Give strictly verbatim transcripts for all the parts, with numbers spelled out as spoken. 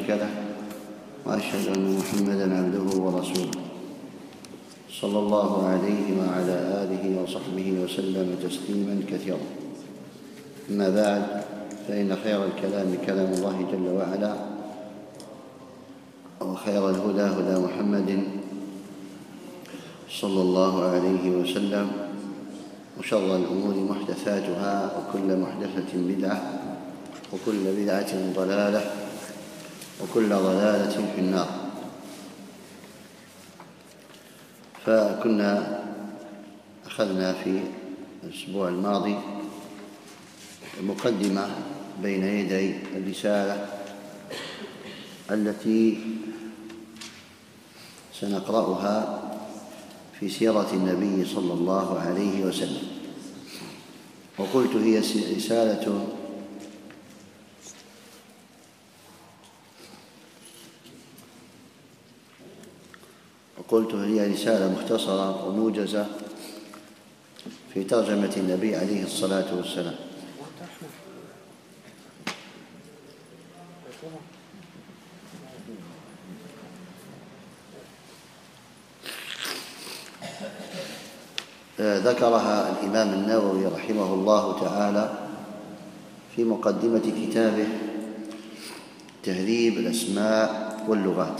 شريك له، وأشهد أن محمدًا عبده ورسوله صلى الله عليه وعلى آله وصحبه وسلم تسليمًا كثيرا. أما بعد، فإن خير الكلام كلام الله جل وعلا، وخير الهدى هدى محمد صلى الله عليه وسلم، وشر الأمور محدثاتها، وكل محدثة بدعة، وكل بدعة ضلالة، وكل ضلالة في النار. فكنا أخذنا في الأسبوع الماضي مقدمة بين يدي الرسالة التي سنقرأها في سيرة النبي صلى الله عليه وسلم. وقلت هي رسالة وقلت هي رسالة مختصرة وموجزة في ترجمة النبي عليه الصلاة والسلام. ذكرها الإمام النووي رحمه الله تعالى في مقدمة كتابه تهذيب الأسماء واللغات،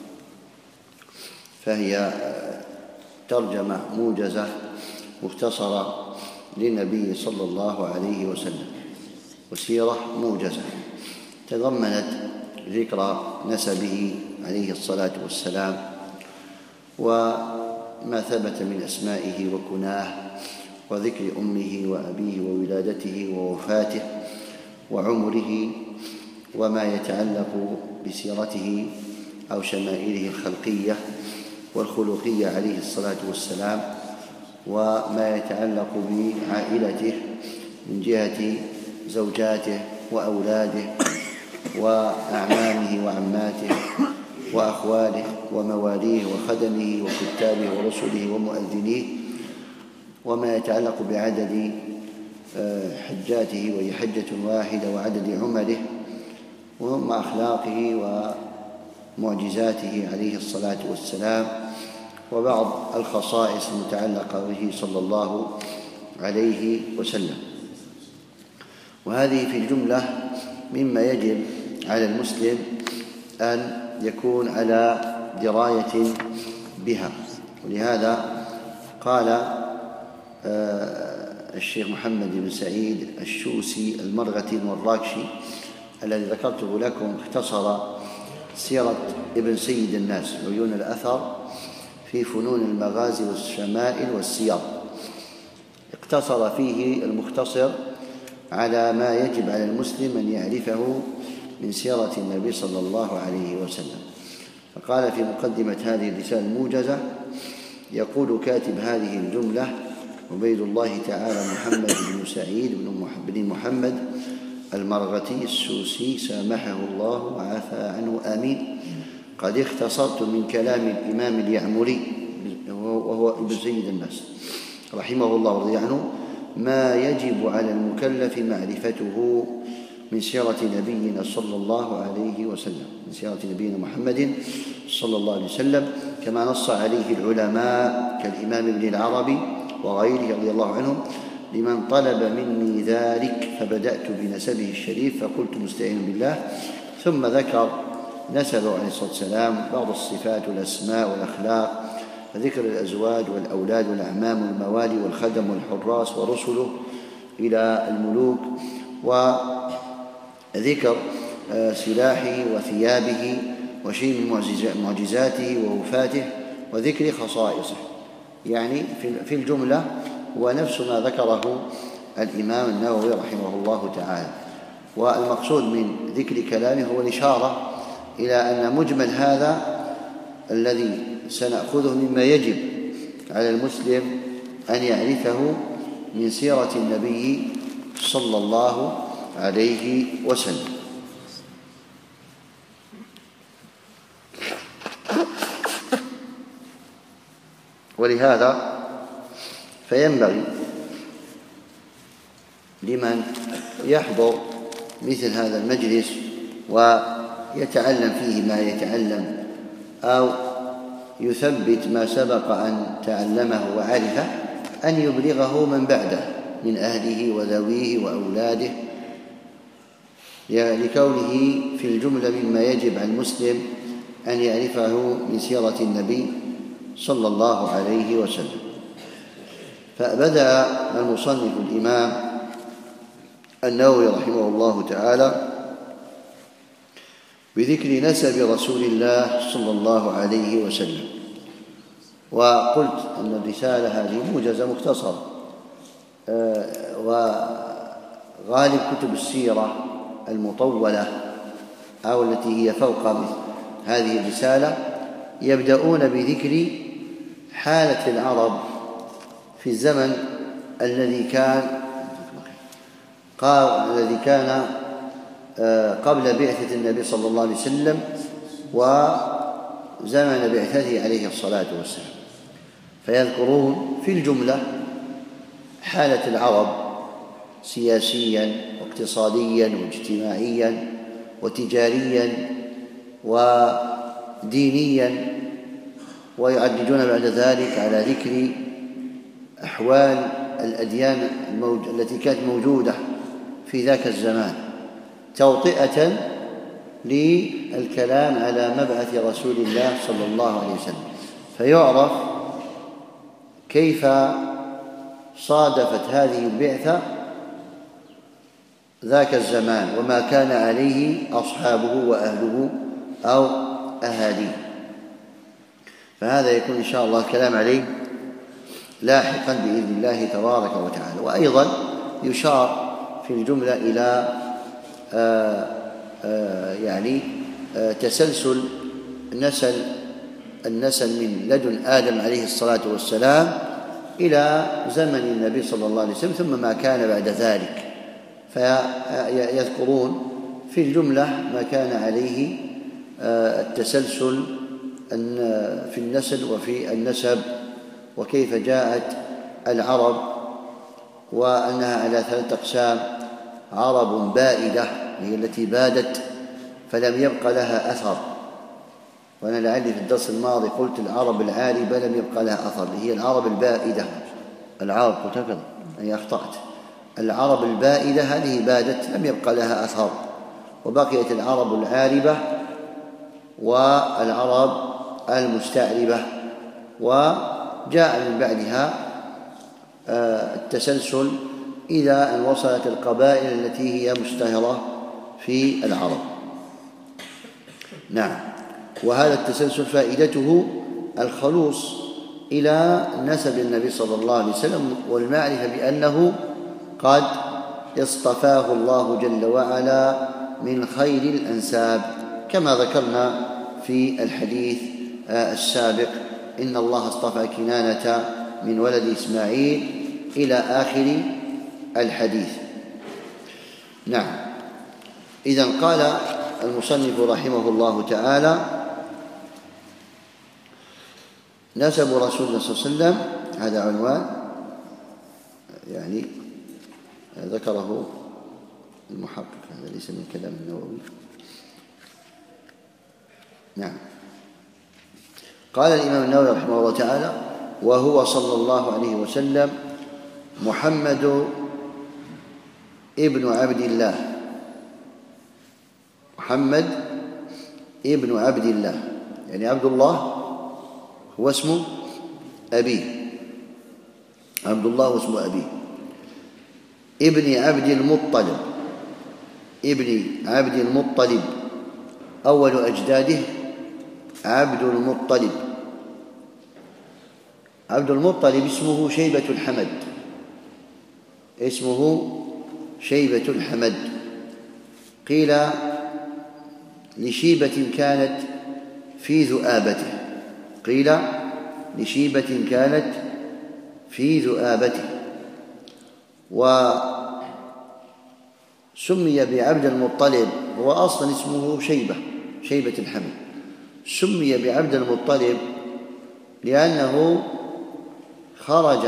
فهي ترجمة موجزة مختصرة للنبي صلى الله عليه وسلم، وسيرة موجزة تضمنت ذكر نسبه عليه الصلاة والسلام، وما ثبت من أسمائه وكناه، وذكر أمه وأبيه وولادته ووفاته وعمره، وما يتعلق بسيرته أو شمائله الخلقية والخلقية عليه الصلاة والسلام، وما يتعلق بعائلته من جهة زوجاته وأولاده وأعمامه وعماته وأخواله ومواليه وخدمه وكتابه ورسله ومؤذنيه، وما يتعلق بعدد حجاته، وهي حجة واحدة، وعدد عمره، وهم أخلاقه ومعجزاته عليه الصلاة والسلام، وبعض الخصائص المتعلقة به صلى الله عليه وسلم. وهذه في الجملة مما يجب على المسلم أن يكون على دراية بها. ولهذا قال الشيخ محمد بن سعيد الشوسي المرغتي الوراكشي الذي ذكرته لكم، اختصر سيرة ابن سيد الناس عيون الأثر في فنون المغازي والشمائل والسير، اقتصر فيه المختصر على ما يجب على المسلم أن يعرفه من سيرة النبي صلى الله عليه وسلم. فقال في مقدمة هذه الرسالة الموجزة: يقول كاتب هذه الجملة عبيد الله تعالى محمد بن سعيد بن محمد المرغتي السوسي سامحه الله وعفى عنه آمين، قد اختصرت من كلام الإمام اليعمري وهو ابن سيد الناس رحمه الله ورضي عنه ما يجب على المكلف معرفته من سيرة نبينا صلى الله عليه وسلم، من سيرة نبينا محمد صلى الله عليه وسلم، كما نص عليه العلماء كالإمام ابن العربي وغيره رضي الله عنهم: لمن طلب مني ذلك فبدأت بنسبه الشريف فقلت مستعين بالله، ثم ذكر نسبه عليه الصلاة والسلام، بعض الصفات والأسماء والأخلاق، فذكر الأزواج والأولاد والأعمام والموالي والخدم والحراس ورسله إلى الملوك، وذكر سلاحه وثيابه وشيء من معجزاته ووفاته، وذكر خصائصه. يعني في الجملة هو نفس ما ذكره الإمام النووي رحمه الله تعالى. والمقصود من ذكر كلامه هو الإشارة إلى أن مجمل هذا الذي سنأخذه مما يجب على المسلم أن يعرفه من سيرة النبي صلى الله عليه وسلم. ولهذا فينبغي لمن يحضر مثل هذا المجلس ويتعلم فيه ما يتعلم أو يثبت ما سبق أن تعلمه وعرفه أن يبلغه من بعده من أهله وذويه وأولاده، لكونه في الجملة مما يجب على المسلم أن يعرفه من سيرة النبي صلى الله عليه وسلم. فبدأ المصنف الإمام النووي رحمه الله تعالى بذكر نسب رسول الله صلى الله عليه وسلم. وقلت أن الرسالة هذه موجزة مختصرة، وغالب كتب السيرة المطولة أو التي هي فوق هذه الرسالة يبدأون بذكر حالة العرب في الزمن الذي كان الذي كان قبل بعثة النبي صلى الله عليه وسلم وزمن بعثته عليه الصلاة والسلام، فيذكرون في الجملة حالة العرب سياسيا واقتصاديا واجتماعيا وتجاريا ودينيا، ويعددون بعد ذلك على ذكر أحوال الأديان التي كانت موجودة في ذاك الزمان توطئة للكلام على مبعث رسول الله صلى الله عليه وسلم، فيعرف كيف صادفت هذه البعثة ذاك الزمان وما كان عليه أصحابه وأهله أو أهاليه. فهذا يكون إن شاء الله الكلام عليه لاحقا بإذن الله تبارك وتعالى. وأيضا يشار في الجملة إلى آآ آآ يعني آآ تسلسل نسل النسل من لدن آدم عليه الصلاة والسلام إلى زمن النبي صلى الله عليه وسلم ثم ما كان بعد ذلك، فيذكرون في الجملة ما كان عليه التسلسل في النسل وفي النسب، وكيف جاءت العرب وأنها على ثلاثة أقسام: عرب بائدة هي التي بادت فلم يبق لها أثر، وأنا لعلي في الدرس الماضي قلت العرب العاربة لم يبق لها أثر، هي العرب البائدة. العرب قلت هكذا أي أخطأت، العرب البائدة هذه بادت لم يبق لها أثر، وبقيت العرب العاربة والعرب المستعربة، وجاء من بعدها التسلسل إلى أن وصلت القبائل التي هي مشتهرة في العرب. نعم، وهذا التسلسل فائدته الخلوص إلى نسب النبي صلى الله عليه وسلم والمعرفة بأنه قد اصطفاه الله جل وعلا من خير الأنساب، كما ذكرنا في الحديث السابق: إن الله اصطفى كنانة من ولد إسماعيل إلى آخر الحديث. نعم، إذن قال المصنف رحمه الله تعالى: نسب رسول الله صلى الله عليه وسلم، هذا عنوان يعني ذكره المحقق، هذا ليس من كلام النووي. نعم، قال الإمام النووي رحمه الله تعالى: وهو صلى الله عليه وسلم محمد ابن عبد الله، محمد ابن عبد الله يعني عبد الله هو اسم أبيه، عبد الله واسم أبيه، ابن عبد المطلب، ابن عبد المطلب أول أجداده عبد المطلب. عبد المطلب اسمه شيبة الحمد، اسمه شيبة الحمد، قيل لشيبة كانت في ذؤابته، قيل لشيبة كانت في ذؤابته، وسمي بعبد المطلب، هو أصلا اسمه شيبة شيبة الحمد، سمي بعبد المطلب لأنه خرج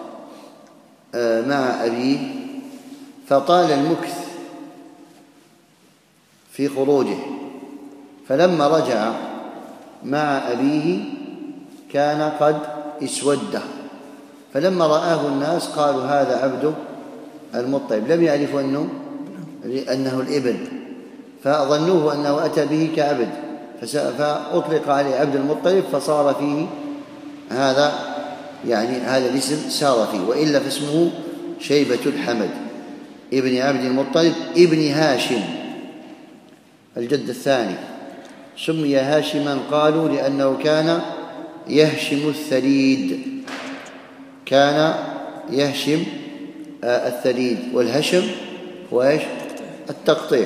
مع أبيه فطال المكث في خروجه، فلما رجع مع أبيه كان قد اسود، فلما رآه الناس قالوا هذا عبد المطلب، لم يعرفوا أنه, أنه الابن، فظنوه أنه أتى به كعبد، فأطلق عليه عبد المطلب، فصار فيه هذا يعني هذا الاسم سار فيه، وإلا فاسمه شيبة الحمد ابن عبد المطلب ابن هاشم الجد الثاني. سمي هاشما قالوا لأنه كان يهشم الثريد، كان يهشم الثريد، والهشم هو ايش؟ التقطيع.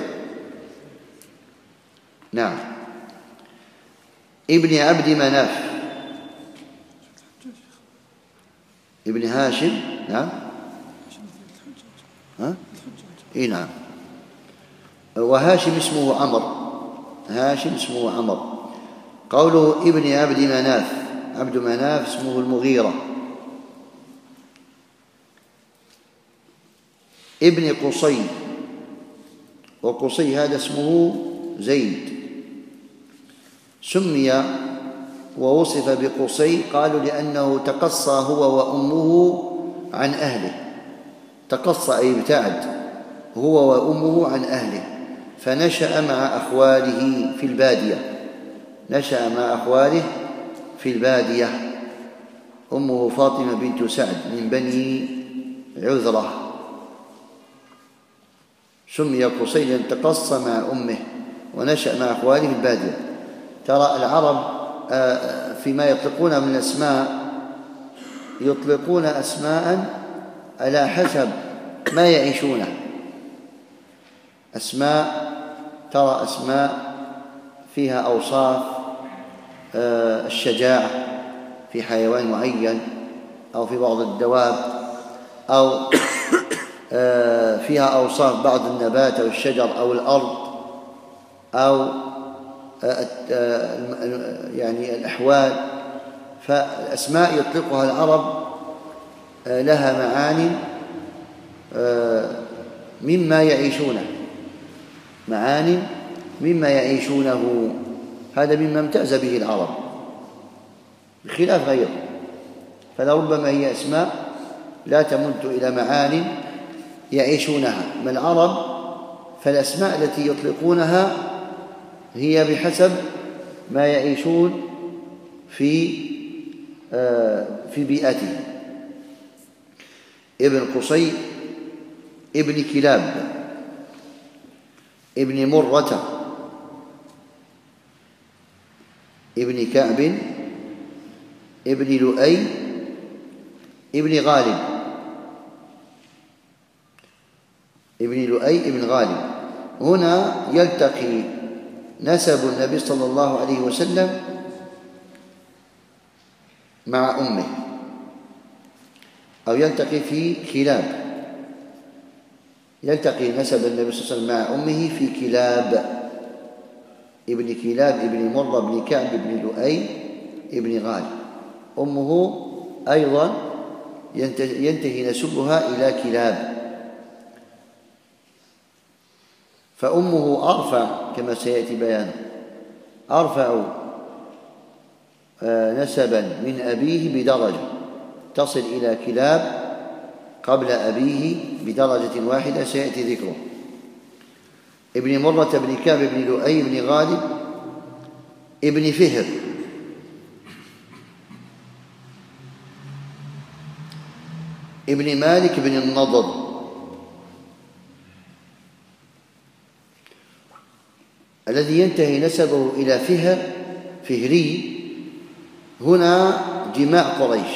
نعم. ابن عبد مناف ابن هاشم. نعم. ها؟ اي نعم. وهاشم اسمه عمر، هاشم اسمه عمر. قوله ابن عبد مناف، عبد مناف اسمه المغيرة. ابن قصي، وقصي هذا اسمه زيد، سمي ووصف بقصي قالوا لأنه تقصى هو وأمه عن أهله، تقصى أي ابتعد هو وأمه عن أهله، فنشأ مع أخواله في البادية، نشأ مع أخواله في البادية. أمه فاطمة بنت سعد من بني عذرة، سمي قصي لأن تقصى مع أمه ونشأ مع أخواله في البادية. ترى العرب فيما يطلقون من الأسماء يطلقون أسماء على حسب ما يعيشونه. أسماء، ترى أسماء فيها أوصاف الشجاعة في حيوان معين أو في بعض الدواب، أو فيها أوصاف بعض النبات أو الشجر أو الأرض، أو يعني الأحوال. فالأسماء يطلقها العرب لها معاني مما يعيشونه، معاني مما يعيشونه، هذا مما امتاز به العرب بخلاف غيره. فلربما هي أسماء لا تمت إلى معاني يعيشونها. ما العرب فالأسماء التي يطلقونها هي بحسب ما يعيشون في في بيئته. ابن قصي ابن كلاب ابن مرة ابن كعب ابن لؤي ابن غالب ابن لؤي ابن غالب. هنا يلتقي نسب النبي صلى الله عليه وسلم مع أمه، أو يلتقي في كلاب، يلتقي نسب النبي صلى الله عليه وسلم مع أمه في كلاب، ابن كلاب ابن مرة ابن كعب ابن لؤي ابن غالب. أمه أيضا ينتهي نسبها إلى كلاب، فأمه أرفع كما سيأتي بيانه، أرفع نسبا من أبيه بدرجة تصل إلى كلاب قبل أبيه بدرجة واحدة سيأتي ذكره. ابن مرة ابن كعب ابن لؤي ابن غالب ابن فهر ابن مالك بن النضر الذي ينتهي نسبه إلى فهر فهري. هنا جماع قريش،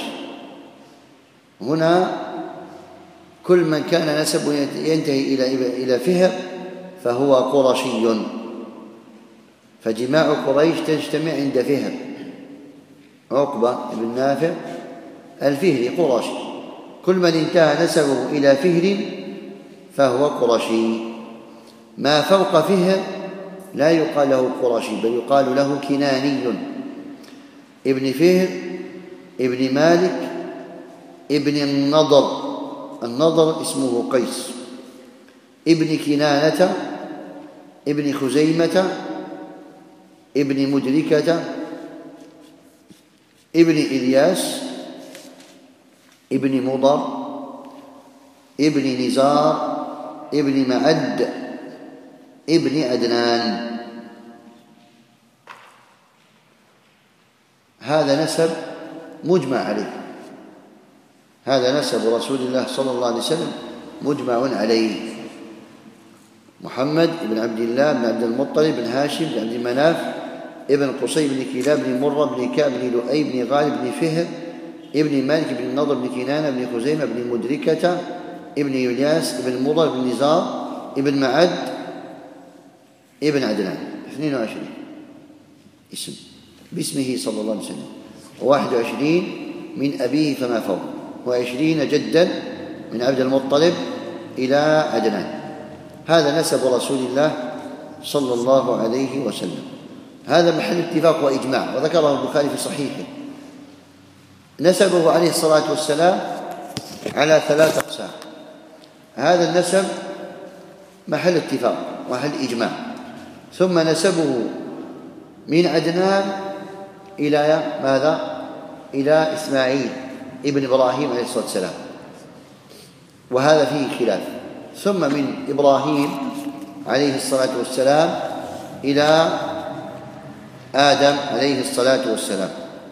هنا كل من كان نسبه ينتهي إلى إلى فهر فهو قرشي، فجماع قريش تجتمع عند فهر. عقبة بن نافع الفهري قرشي، كل من انتهى نسبه إلى فهر فهو قرشي. ما فوق فهر لا يقال له قرشي بل يقال له كناني. ابن فهر ابن مالك ابن النضر، النضر اسمه قيس، ابن كنانة ابن خزيمة ابن مدركة ابن إلياس ابن مضر ابن نزار ابن معد ابن عدنان. هذا نسب مجمع عليه، هذا نسب رسول الله صلى الله عليه وسلم مجمع عليه. محمد بن عبد الله بن عبد المطلب بن هاشم بن عبد مناف ابن قصي بن كلاب بن مرة بن كعب بن لؤي بن غالب بن فهر ابن مالك بن النضر بن كنانة بن خزيمة بن مدركة ابن إلياس ابن مضر بن نزار ابن معد ابن عدنان. اثنين وعشرين اسم باسمه صلى الله عليه وسلم، وواحد وعشرين من أبيه فما فوق، وعشرين جدا من عبد المطلب إلى عدنان. هذا نسب رسول الله صلى الله عليه وسلم. هذا محل اتفاق وإجماع، وذكره البخاري في صحيحه. نسبه عليه الصلاة والسلام على ثلاث أقسام. هذا النسب محل اتفاق ومحل إجماع. ثم نسبه من عدنان إلى ماذا؟ إلى إسماعيل ابن إبراهيم عليه الصلاة والسلام، وهذا فيه خلاف. ثم من إبراهيم عليه الصلاة والسلام إلى آدم عليه الصلاة والسلام.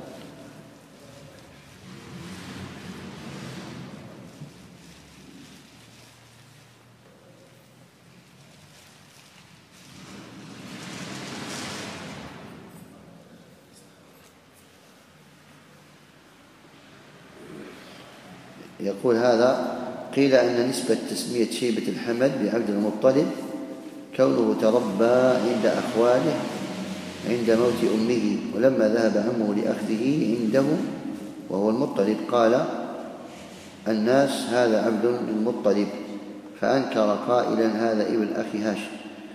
يقول هذا: قيل أن نسبة تسمية شيبة الحمد بعبد المطلب كونه تربى عند أخواله عند موت أمه، ولما ذهب عمه لأخذه عنده وهو المطلب قال الناس هذا عبد المطلب، فأنكر قائلا هذا ابن أخي هاشم،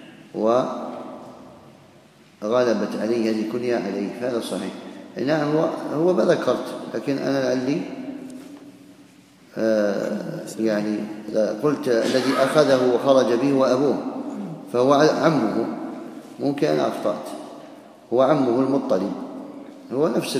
وغلبت عليه هذه الكنية عليه. فهذا صحيح. نعم، هو هو ما ذكرت، لكن أنا لعلي آه يعني قلت الذي أخذه وخرج به وأبوه، فهو عمه. ممكن أنا أخطأت، هو عمه المطلب، هو نفس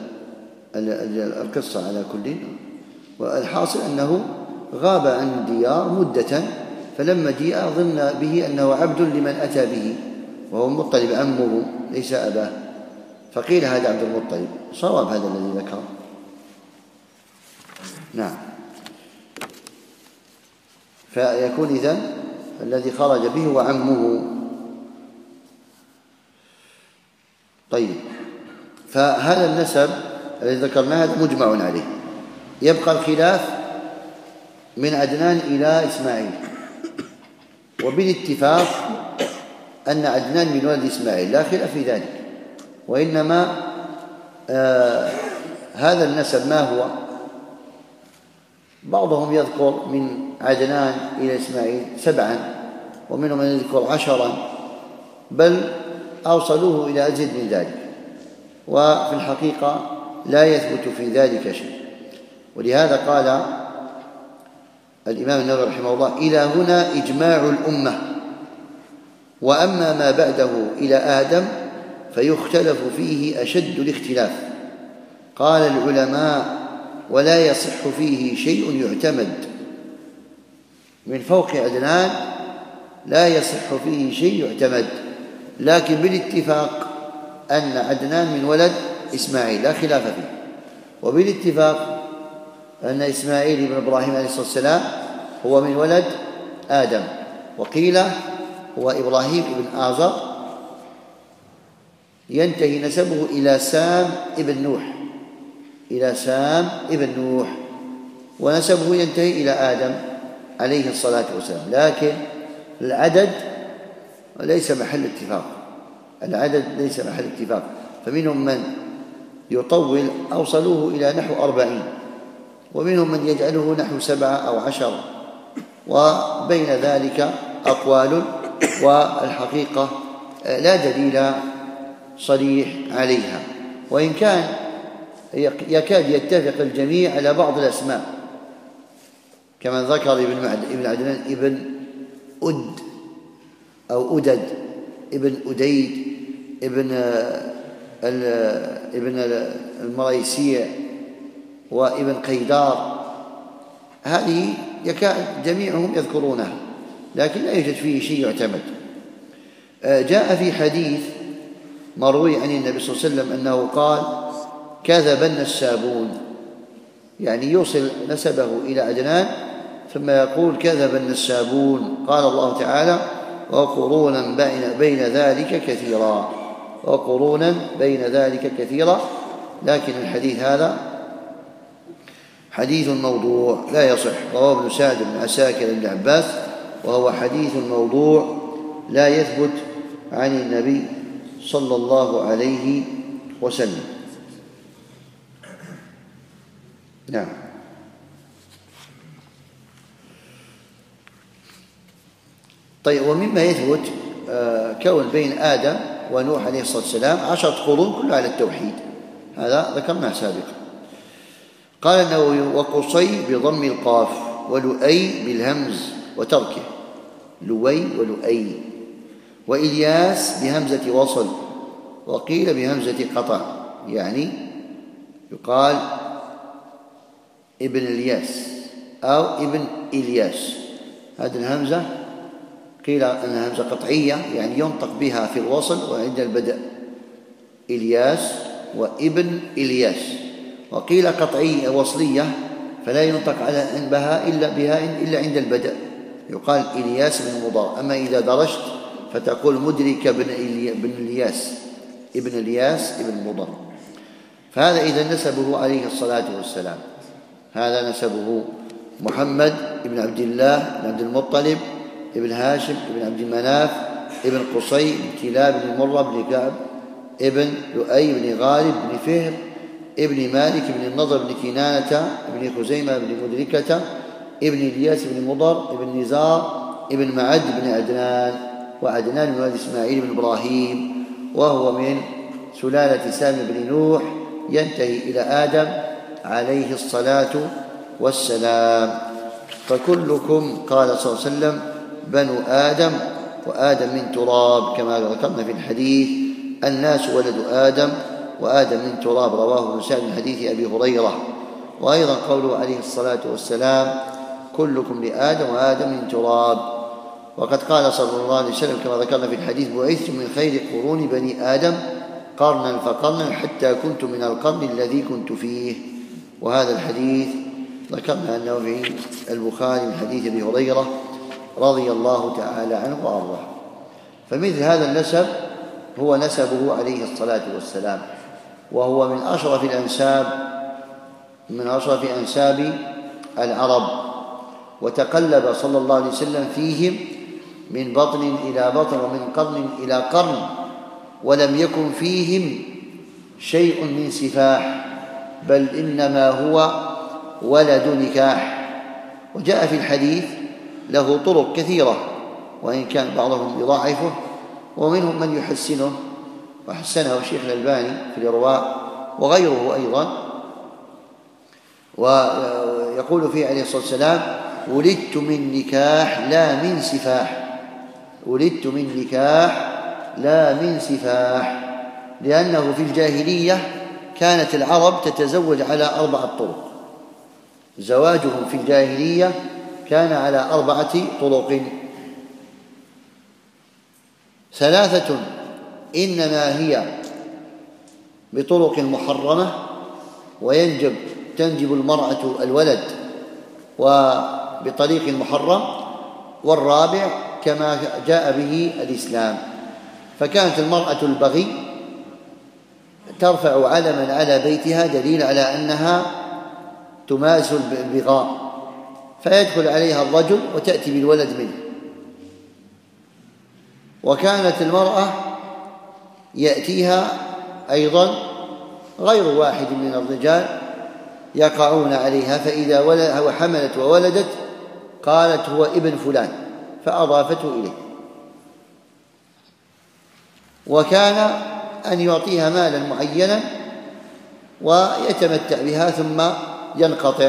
القصة على كل. والحاصل أنه غاب عن الديار مدة، فلما جاء ظن به أنه عبد لمن أتى به، وهو المطلب عمه ليس أباه، فقيل هذا عبد المطلب. صواب هذا الذي ذكر. نعم. فيكون إذن الذي خرج به هو عمه. طيب، فهذا النسب الذي ذكرناه هذا مجمع عليه. يبقى الخلاف من عدنان إلى إسماعيل، وبالاتفاق أن عدنان من ولد إسماعيل، لا خلاف في ذلك. وإنما آه هذا النسب ما هو؟ بعضهم يذكر من عدنان إلى إسماعيل سبعا، ومنهم من يذكر عشرا، بل أوصلوه إلى أزيد من ذلك، وفي الحقيقة لا يثبت في ذلك شيء. ولهذا قال الإمام النووي رحمه الله: إلى هنا إجماع الأمة، وأما ما بعده إلى آدم فيختلف فيه أشد الاختلاف. قال العلماء: ولا يصح فيه شيء يعتمد. من فوق عدنان لا يصح فيه شيء يعتمد، لكن بالاتفاق أن عدنان من ولد إسماعيل لا خلاف فيه، وبالاتفاق أن إسماعيل بن إبراهيم عليه الصلاة والسلام هو من ولد آدم. وقيل هو إبراهيم بن آزر، ينتهي نسبه إلى سام ابن نوح، إلى سام ابن نوح، ونسبه ينتهي إلى آدم عليه الصلاة والسلام. لكن العدد ليس محل اتفاق، العدد ليس محل اتفاق. فمنهم من يطول أوصلوه إلى نحو أربعين، ومنهم من يجعله نحو سبعة أو عشر، وبين ذلك أقوال، والحقيقة لا دليل صريح عليها، وإن كان يكاد يتفق الجميع على بعض الأسماء، كما ذكر ابن عدنان ابن أد أو أدد، ابن أديد، ابن ابن المريسيع وابن قيدار، هذه يكاد جميعهم يذكرونها، لكن لا يوجد فيه شيء يعتمد. جاء في حديث مروي عن النبي صلى الله عليه وسلم أنه قال: كذب النسابون، يعني يوصل نسبه إلى عدنان ثم يقول: كذب النسابون. قال الله تعالى: وقرونا بين ذلك كثيرا، وقرونا بين ذلك كثيرا. لكن الحديث هذا حديث موضوع لا يصح، رواه ابن سعد بن عساكر بن عباس، وهو حديث موضوع لا يثبت عن النبي صلى الله عليه وسلم. نعم. طيب، ومما يثبت كون بين آدم ونوح عليه الصلاة والسلام عشرة قرون كلها على التوحيد، هذا ذكرناه سابقا. قال النووي: وقصي بضم القاف، ولؤي بالهمز وتركه، لؤي ولؤي. وإلياس بهمزة وصل، وقيل بهمزة قطع، يعني يقال ابن الياس أو ابن إلياس. هذه الهمزة قيل أنها همزة قطعية، يعني ينطق بها في الوصل وعند البدء، إلياس وابن إلياس. وقيل قطعية وصلية، فلا ينطق على بها إلا بها إلا عند البدء، يقال إلياس بن مضار. أما إذا درجت فتقول مدرك بن إلياس ابن إلياس ابن مضر. فهذا إذا نسبه عليه الصلاة والسلام، هذا نسبه محمد بن عبد الله بن عبد المطلب ابن هاشم ابن عبد المناف ابن قصي بن كلاب بن مرة بن كعب ابن لؤي بن غالب بن فهر ابن مالك بن النضر بن كنانة ابن خزيمة بن مدركة ابن إلياس بن مضر ابن نزار ابن معد بن عدنان، وعدنان بن ولد إسماعيل بن إبراهيم، وهو من سلالة سام بن نوح، ينتهي إلى آدم عليه الصلاة والسلام. فكلكم قال صلى الله عليه وسلم بنو آدم، وآدم من تراب، كما ذكرنا في الحديث: الناس ولد آدم وآدم من تراب، رواه ابن سعد من حديث أبي هريرة. وأيضا قوله عليه الصلاة والسلام: كلكم لآدم وآدم من تراب. وقد قال صلى الله عليه وسلم كما ذكرنا في الحديث: بعثت من خير قرون بني آدم قرنا فقرنا حتى كنت من القرن الذي كنت فيه. وهذا الحديث ذكرنا أنه في البخاري من حديث أبي هريرة رضي الله تعالى عنه وأرضاه. فمثل هذا النسب هو نسبه عليه الصلاة والسلام، وهو من أشرف الأنساب من أشرف أنساب العرب، وتقلب صلى الله عليه وسلم فيهم من بطن إلى بطن ومن قرن إلى قرن، ولم يكن فيهم شيء من سفاح، بل إنما هو ولد نكاح. وجاء في الحديث له طرق كثيرة، وإن كان بعضهم يضاعفه، ومنهم من يحسنه، وحسنه الشيخ الألباني في الإرواء وغيره أيضا. ويقول فيه عليه الصلاة والسلام: ولدت من نكاح لا من سفاح، ولدت من نكاح لا من سفاح، لأنه في الجاهلية كانت العرب تتزوج على أربعة طرق، زواجهم في الجاهلية كان على أربعة طرق: ثلاثة إنما هي بطرق محرمة، وينجب تنجب المرأة الولد وبطريق محرم، والرابع كما جاء به الإسلام. فكانت المرأة البغي ترفع علما على بيتها دليل على أنها تمارس البغاء، فيدخل عليها الرجل وتأتي بالولد منه. وكانت المرأة يأتيها أيضا غير واحد من الرجال يقعون عليها، فإذا حملت وولدت قالت: هو ابن فلان، فأضافته إليه. وكان أن يعطيها مالا معينا ويتمتع بها ثم ينقطع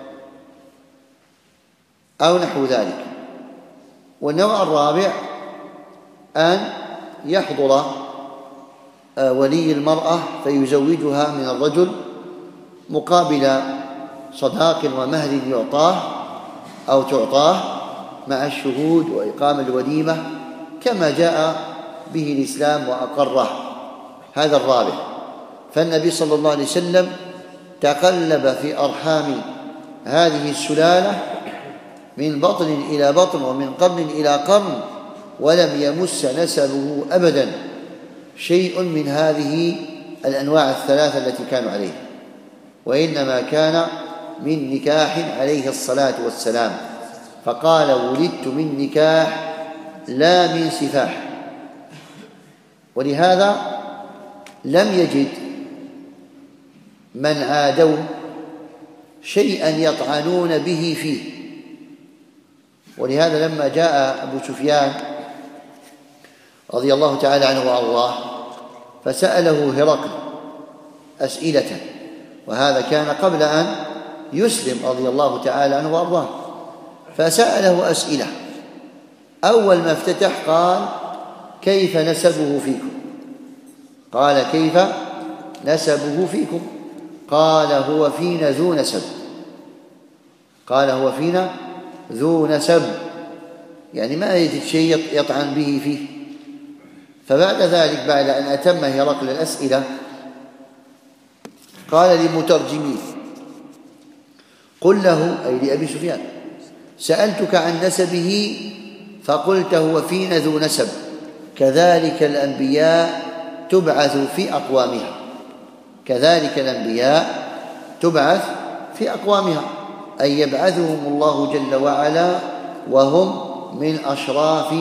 أو نحو ذلك. والنوع الرابع أن يحضر ولي المرأة فيزوجها من الرجل مقابل صداق ومهر يعطاه أو تعطاه مع الشهود وإقامة الوليمة كما جاء به الإسلام وأقره. هذا الرابع. فالنبي صلى الله عليه وسلم تقلب في أرحام هذه السلالة من بطن إلى بطن ومن قرن إلى قرن، ولم يمس نسبه أبدا شيء من هذه الأنواع الثلاثة التي كانوا عليها، وإنما كان من نكاح عليه الصلاة والسلام، فقال: ولدت من نكاح لا من سفاح. ولهذا لم يجد من عادوا شيئا يطعنون به فيه. ولهذا لما جاء أبو سفيان رضي الله تعالى عنه وأرضاه فسأله هرقل أسئلة، وهذا كان قبل أن يسلم رضي الله تعالى عنه وأرضاه، فسأله أسئلة. أول ما افتتح قال: كيف نسبه فيكم؟ قال: كيف نسبه فيكم؟ قال: هو فينا ذو نسب. قال: هو فينا ذو نسب، يعني ما يجد شيء يطعن به فيه. فبعد ذلك بعد أن أتم هرقل الأسئلة قال لمترجميه: قل له، أي لأبي سفيان، سألتك عن نسبه فقلت هو فينا ذو نسب، كذلك الأنبياء تبعث في أقوامها. كذلك الأنبياء تبعث في أقوامها، أي يبعثهم الله جل وعلا وهم من أشراف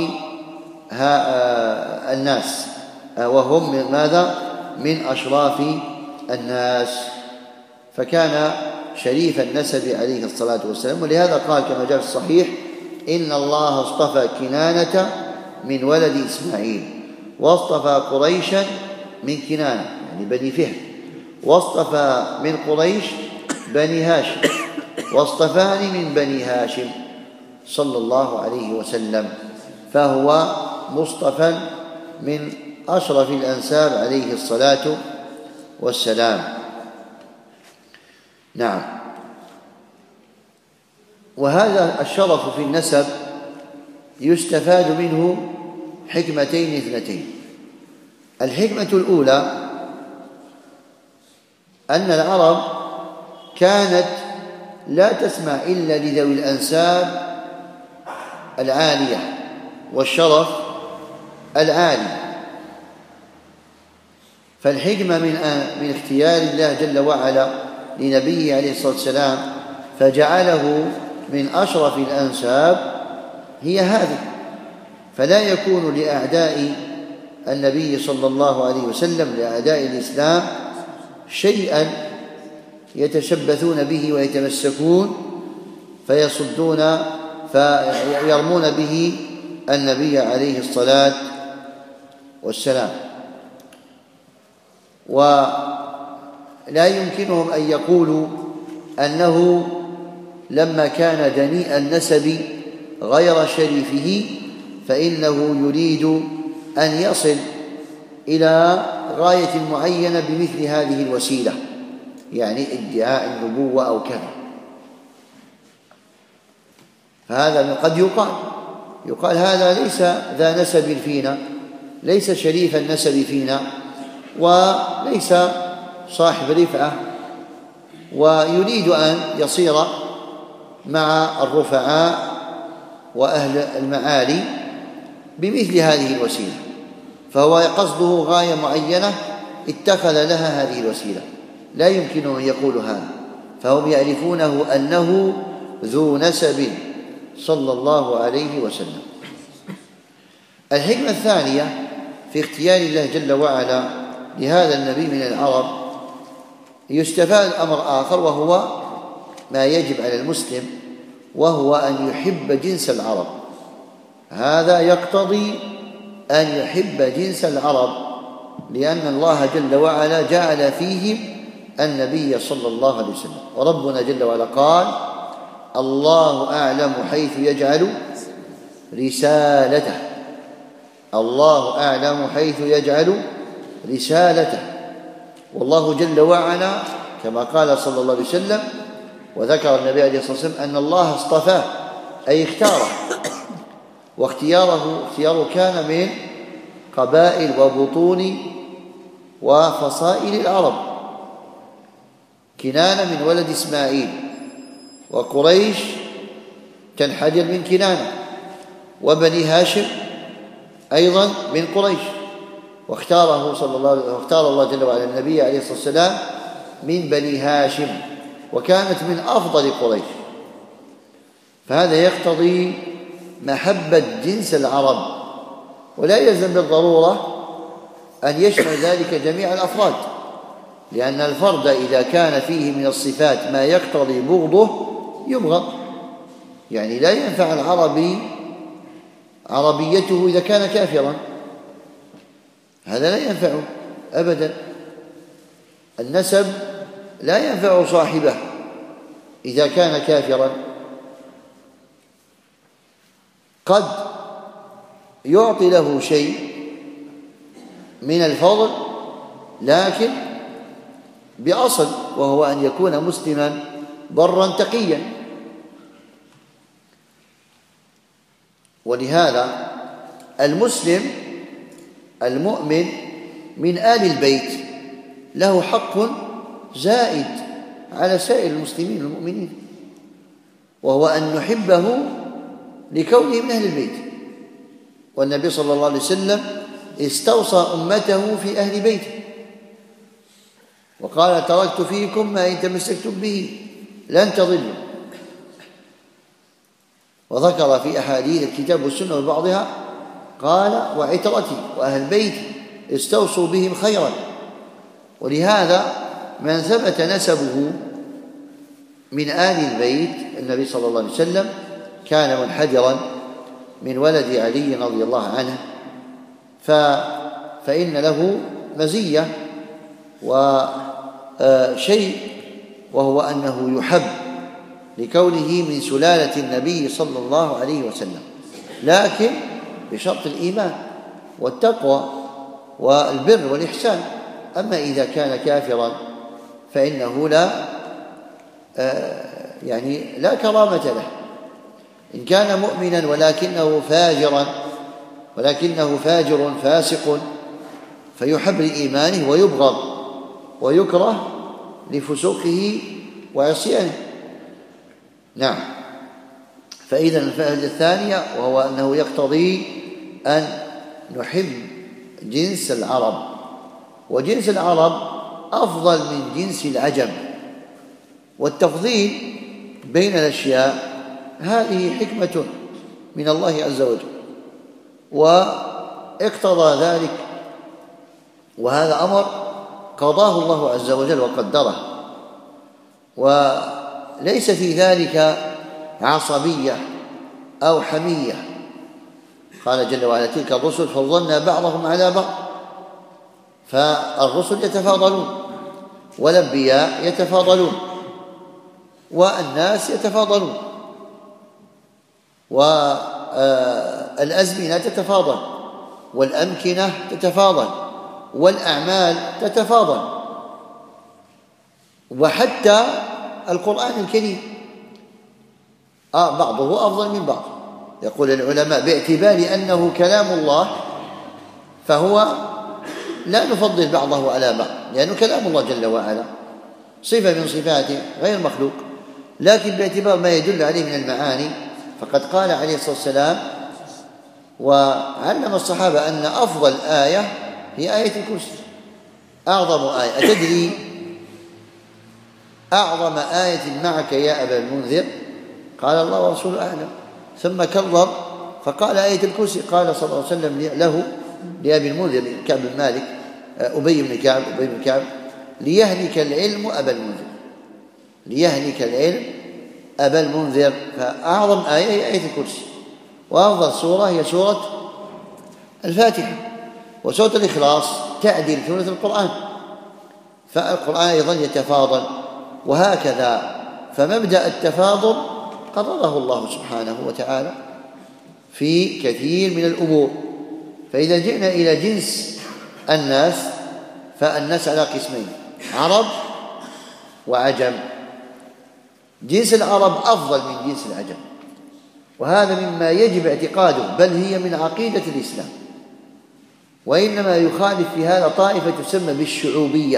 الناس، وهم من ماذا؟ من أشراف الناس. فكان شريف النسب عليه الصلاة والسلام. ولهذا قال كما جاء في الصحيح: إن الله اصطفى كنانة من ولد إسماعيل، واصطفى قريشا من كنانة يعني بني فهر، واصطفى من قريش بني هاشم، واصطفاني من بني هاشم صلى الله عليه وسلم. فهو مصطفى من أشرف الأنساب عليه الصلاة والسلام. نعم. وهذا الشرف في النسب يستفاد منه حكمتين اثنتين. الحكمة الأولى أن العرب كانت لا تسمع إلا لذوي الأنساب العالية والشرف العالي. فالحكمة من من اختيار الله جل وعلا لنبيه عليه الصلاة والسلام فجعله من أشرف الأنساب هي هذه. فلا يكون لأعداء النبي صلى الله عليه وسلم، لأعداء الإسلام، شيئا يتشبثون به ويتمسكون فيصدون فيرمون به النبي عليه الصلاة والسلام. ولا يمكنهم أن يقولوا أنه لما كان دنيء النسب غير شريفه فإنه يريد أن يصل إلى غاية معينة بمثل هذه الوسيلة، يعني ادعاء النبوة أو كذا. فهذا قد يقال يقال هذا ليس ذا نسب فينا، ليس شريف النسب فينا، وليس صاحب رفعة، ويريد أن يصير مع الرفعاء وأهل المعالي بمثل هذه الوسيلة، فهو قصده غاية معينة اتخذ لها هذه الوسيلة. لا يمكن أن يقول هذا، فهم يعرفونه أنه ذو نسب صلى الله عليه وسلم. الحكمة الثانية في اختيار الله جل وعلا لهذا النبي من العرب يستفاد أمر آخر، وهو ما يجب على المسلم، وهو أن يحب جنس العرب. هذا يقتضي أن يحب جنس العرب، لأن الله جل وعلا جعل فيهم النبي صلى الله عليه وسلم. وربنا جل وعلا قال: الله أعلم حيث يجعل رسالته. الله أعلم حيث يجعل رسالته. والله جل وعلا كما قال صلى الله عليه وسلم، وذكر النبي عليه الصلاة والسلام أن الله اصطفاه أي اختاره، واختياره اختياره كان من قبائل وبطون وفصائل العرب. كنانة من ولد إسماعيل، وقريش تنحدر من كنانة، وبني هاشم أيضا من قريش، واختاره صلى الله عليه واختار الله جل وعلا النبي عليه الصلاة والسلام من بني هاشم، وكانت من أفضل قريش. فهذا يقتضي محبة جنس العرب، ولا يلزم بالضرورة أن يشمل ذلك جميع الأفراد، لأن الفرد إذا كان فيه من الصفات ما يقتضي بغضه يبغض. يعني لا ينفع العربي عربيته إذا كان كافرا، هذا لا ينفعه أبدا. النسب لا ينفع صاحبه إذا كان كافرا. قد يعطي له شيء من الفضل لكن بأصل، وهو أن يكون مسلما برا تقيا. ولهذا المسلم المؤمن من آل البيت له حق زائد على سائر المسلمين المؤمنين، وهو أن نحبه لكونه من أهل البيت. والنبي صلى الله عليه وسلم استوصى أمته في أهل بيته وقال: تركت فيكم ما إن تمسكتم به لن تضلوا. وذكر في أحاديث الكتاب والسنة وبعضها قال: وعترتي وأهل بيتي استوصوا بهم خيرا. ولهذا من ثبت نسبه من آل البيت النبي صلى الله عليه وسلم كان منحدرا من ولد علي رضي الله عنه، فإن له مزية وشيء، وهو أنه يحب لكونه من سلالة النبي صلى الله عليه وسلم، لكن بشرط الإيمان والتقوى والبر والإحسان. أما إذا كان كافرا فإنه لا يعني لا كرامة له. إن كان مؤمنا ولكنه فاجرا ولكنه فاجر فاسق فيحب لإيمانه ويبغض ويكره لفسوقه وعصيانه. نعم. فإذا الفائدة الثانية وهو أنه يقتضي أن نحب جنس العرب، وجنس العرب أفضل من جنس العجم. والتفضيل بين الأشياء هذه حكمة من الله عز وجل، واقتضى ذلك، وهذا أمر قضاه الله عز وجل وقدره، وليس في ذلك عصبية أو حمية. قال جل وعلا: تلك الرسل فضلنا بعضهم على بعض. فالرسل يتفاضلون، والأنبياء يتفاضلون، والناس يتفاضلون، والأزمنة تتفاضل، والأمكنة تتفاضل، والأعمال تتفاضل، وحتى القرآن الكريم آه بعضه أفضل من بعض. يقول العلماء باعتبار أنه كلام الله فهو لا نفضل بعضه على بعض، لأنه كلام الله جل وعلا صفة من صفاته غير مخلوق، لكن باعتبار ما يدل عليه من المعاني فقد قال عليه الصلاة والسلام وعلم الصحابة أن أفضل آية هي آية الكرسي، أعظم آية. أتدري أعظم آية معك يا أبا المنذر؟ قال: الله ورسوله أعلم. ثم كرر فقال: آية الكرسي. قال صلى الله عليه وسلم له لأبي المنذر كعب بن مالك أبي بن كعب أبي بن كعب: ليهلك العلم أبا المنذر، ليهلك العلم أبا المنذر. فأعظم آية هي آية الكرسي، وأفضل سورة هي سورة الفاتحة، وسورة الإخلاص تعدل ثلث القرآن. فالقرآن أيضا يتفاضل، وهكذا. فمبدأ التفاضل قرره الله سبحانه وتعالى في كثير من الأمور. فإذا جئنا إلى جنس الناس فالناس على قسمين: عرب وعجم. جنس العرب أفضل من جنس العجم، وهذا مما يجب اعتقاده، بل هي من عقيدة الإسلام. وإنما يخالف في هذا طائفة تسمى بالشعوبية.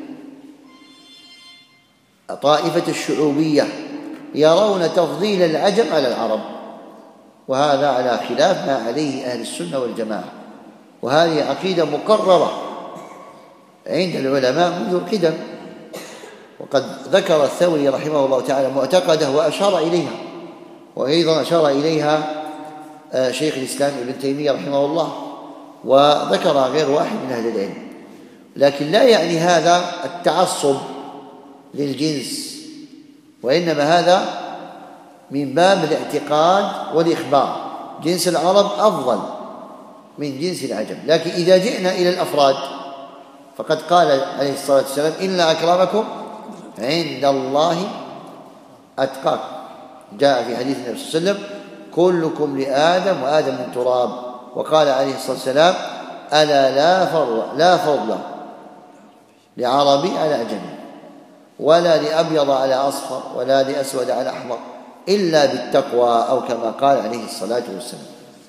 طائفة الشعوبية يرون تفضيل العجم على العرب، وهذا على خلاف ما عليه أهل السنة والجماعة، وهذه عقيدة مقررة عند العلماء منذ القدم. وقد ذكر الثوري رحمه الله تعالى معتقده وأشار إليها، وأيضا أشار إليها شيخ الإسلام ابن تيمية رحمه الله، وذكر غير واحد من أهل العلم. لكن لا يعني هذا التعصب للجنس، وإنما هذا من باب الاعتقاد والإخبار. جنس العرب أفضل من جنس العجم. لكن إذا جئنا إلى الأفراد فقد قال عليه الصلاة والسلام: إن أكرمكم عند الله أتقاكم. جاء في حديث النبي صلى الله عليه وسلم: كلكم لآدم وآدم من تراب. وقال عليه الصلاة والسلام: ألا لا فضل لا فضل لعربي على أعجمي، ولا لأبيض على أصفر، ولا لأسود على أحمر، إلا بالتقوى، أو كما قال عليه الصلاة والسلام.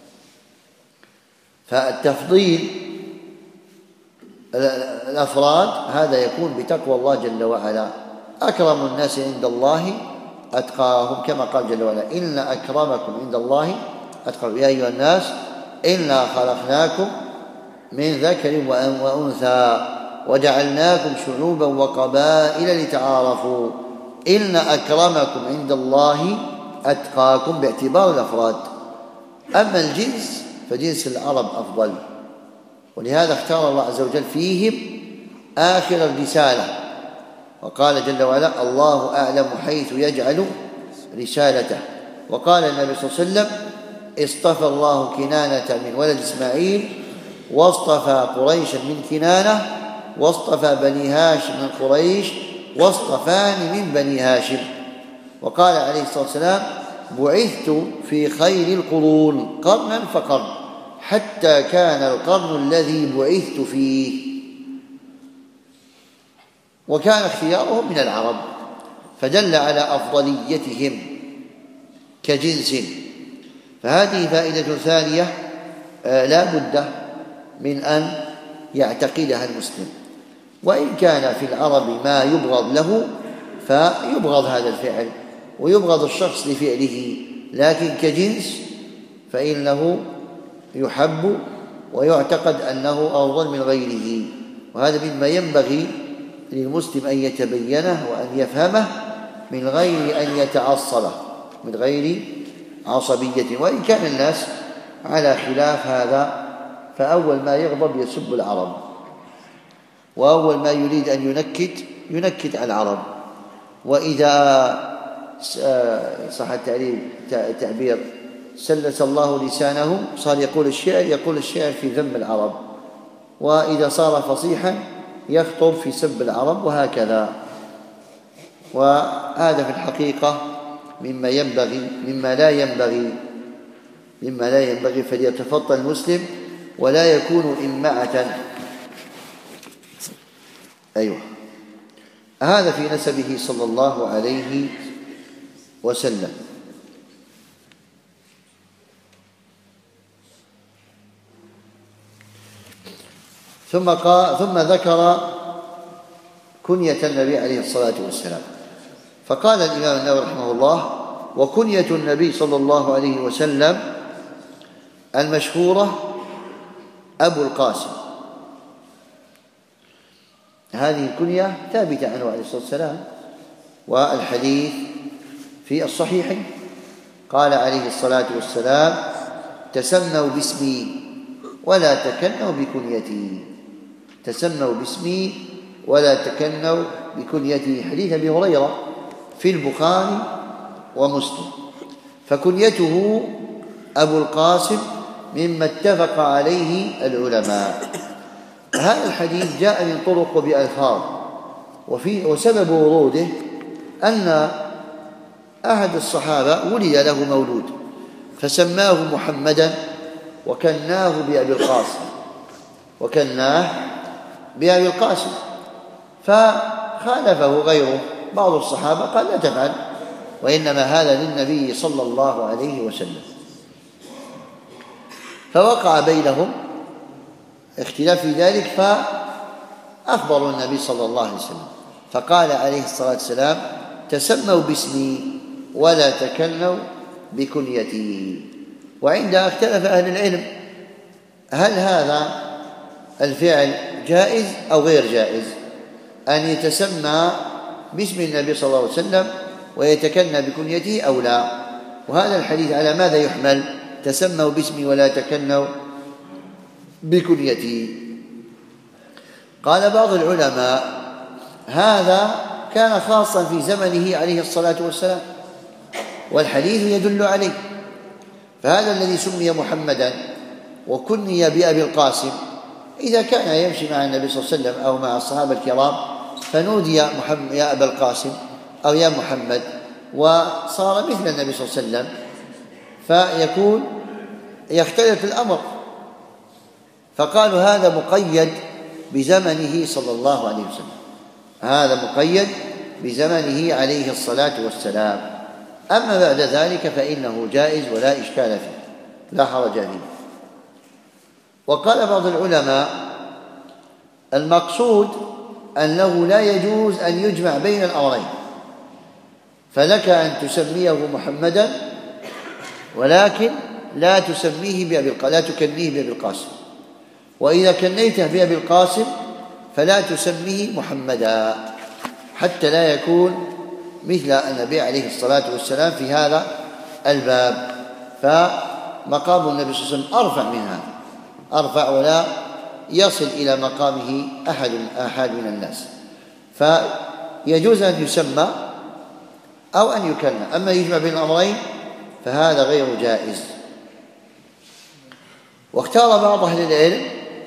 فالتفضيل الأفراد هذا يكون بتقوى الله جل وعلا. أكرم الناس عند الله أتقاهم، كما قال جل وعلا: إن أكرمكم عند الله أتقاكم يا أيها الناس إنا خلقناكم من ذكر وأنثى وجعلناكم شعوبا وقبائل لتعارفوا إن أكرمكم عند الله أتقاكم، باعتبار الأفراد. أما الجنس فجنس العرب أفضل، ولهذا اختار الله عز وجل فيهم آخر الرسالة، وقال جل وعلا: الله أعلم حيث يجعل رسالته. وقال النبي صلى الله عليه وسلم: اصطفى الله كنانة من ولد إسماعيل، واصطفى قريشا من كنانة، واصطفى بني هاشم من قريش، واصطفاني من بني هاشم. وقال عليه الصلاة والسلام: بعثت في خير القرون قرنا فقرن، حتى كان القرن الذي بعثت فيه. وكان اختيارهم من العرب، فدل على أفضليتهم كجنس. فهذه فائدة ثانية لا بد من أن يعتقدها المسلم. وإن كان في العرب ما يبغض له فيبغض هذا الفعل ويبغض الشخص لفعله، لكن كجنس فإنه يحب ويعتقد أنه أفضل من غيره. وهذا مما ينبغي للمسلم أن يتبينه وأن يفهمه من غير أن يتعصبه، من غير عصبية. وإن كان الناس على خلاف هذا، فأول ما يغضب يسب العرب، وأول ما يريد أن ينكت ينكت على العرب. وإذا صح التعبير سلس الله لسانه صار يقول الشعر يقول الشعر في ذم العرب، وإذا صار فصيحا يخطب في سب العرب، وهكذا. وهذا في الحقيقة مما ينبغي مما لا ينبغي مما لا ينبغي فليتفطن المسلم ولا يكون إمعة. أيوه، هذا في نسبه صلى الله عليه وسلم. ثم قال ثم ذكر كنية النبي عليه الصلاة والسلام، فقال الإمام النووي رحمه الله: وكنية النبي صلى الله عليه وسلم المشهورة أبو القاسم. هذه الكنية ثابتة عنه عليه الصلاة والسلام، والحديث في الصحيحين قال عليه الصلاة والسلام: تسموا باسمي ولا تكنوا بكنيتي، تسموا باسمي ولا تكنوا بكنيتي. حديث أبي هريرة في البخاري ومسلم. فكنيته أبو القاسم مما اتفق عليه العلماء. هذا الحديث جاء من طرق وبألفاظ، وفي وسبب وروده أن أحد الصحابة ولد له مولود فسماه محمدا وكناه بأبي القاسم وكناه بأبي القاسم، فخالفه غيره بعض الصحابة قال لا تفعل، وإنما هذا للنبي صلى الله عليه وسلم. فوقع بينهم اختلاف في ذلك، فأخبروا النبي صلى الله عليه وسلم، فقال عليه الصلاة والسلام: تسموا باسمي ولا تكنوا بكنيتي. وعندها اختلف أهل العلم هل هذا الفعل جائز أو غير جائز، أن يتسمى باسم النبي صلى الله عليه وسلم ويتكنى بكنيته أو لا. وهذا الحديث على ماذا يحمل؟ تسموا باسمي ولا تكنوا بكنيتي. قال بعض العلماء هذا كان خاصا في زمنه عليه الصلاة والسلام، والحديث يدل عليه. فهذا الذي سمي محمدا وكني بأبي القاسم إذا كان يمشي مع النبي صلى الله عليه وسلم أو مع الصحابة الكرام فنودي محمد يا أبا القاسم أو يا محمد، وصار مثل النبي صلى الله عليه وسلم، فيكون يختلف الأمر. فقالوا هذا مقيد بزمنه صلى الله عليه وسلم، هذا مقيد بزمنه عليه الصلاة والسلام. أما بعد ذلك فإنه جائز ولا إشكال فيه، لا حرج فيه. وقال بعض العلماء المقصود أنه لا يجوز أن يجمع بين الأمرين، فلك أن تسميه محمدا ولكن لا تسميه بأبي القاسم، لا تكنيه بأبي القاسم، وإذا كنيته بأبي القاسم فلا تسميه محمدا، حتى لا يكون مثل النبي عليه الصلاة والسلام في هذا الباب. فمقام النبي صلى الله عليه وسلم أرفع من هذا، أرفع ولا يصل إلى مقامه أحد أحد من الناس، فيجوز أن يسمى أو أن يكنى. أما يجمع بين الأمرين فهذا غير جائز. واختار بعض أهل العلم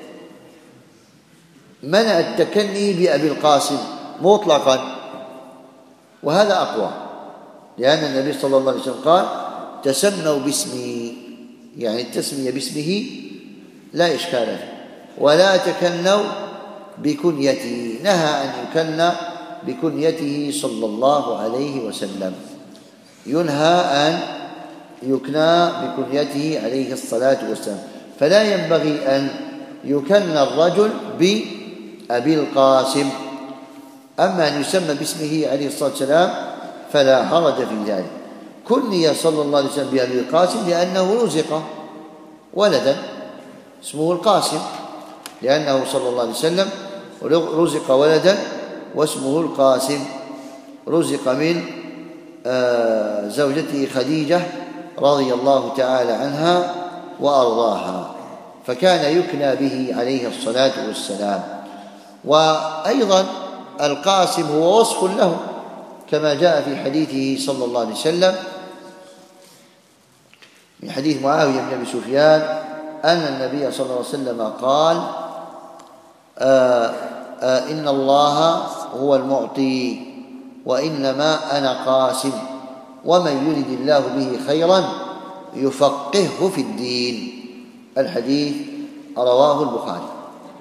منع التكني بأبي القاسم مطلقا، وهذا أقوى، لأن النبي صلى الله عليه وسلم قال تسموا باسمي، يعني التسمية باسمه لا إشكال فيه، ولا تكنوا بكنيته، نهى أن يكنى بكنيته صلى الله عليه وسلم، ينهى أن يكنى بكنيته عليه الصلاة والسلام. فلا ينبغي أن يكنى الرجل بأبي القاسم، أما أن يسمى باسمه عليه الصلاة والسلام فلا حرج في ذلك. كني صلى الله عليه وسلم بأبي القاسم لأنه رزق ولدا اسمه القاسم، لأنه صلى الله عليه وسلم رزق ولدا واسمه القاسم، رزق من زوجته خديجة رضي الله تعالى عنها وأرضاها، فكان يكنى به عليه الصلاة والسلام. وأيضا القاسم هو وصف له، كما جاء في حديثه صلى الله عليه وسلم من حديث معاوية بن أبي سفيان أن النبي صلى الله عليه وسلم قال آآ آآ إن الله هو المعطي وإنما أنا قاسم، ومن يرد الله به خيرا يفقهه في الدين. الحديث رواه البخاري.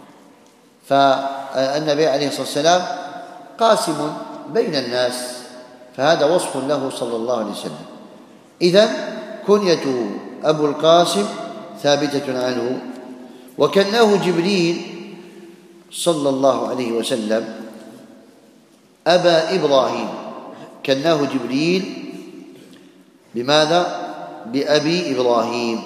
فالنبي عليه الصلاة والسلام قاسم بين الناس، فهذا وصف له صلى الله عليه وسلم. إذن كنيته أبو القاسم ثابتة عنه. وكناه جبريل صلى الله عليه وسلم أبا إبراهيم، كناه جبريل بماذا؟ بأبي إبراهيم.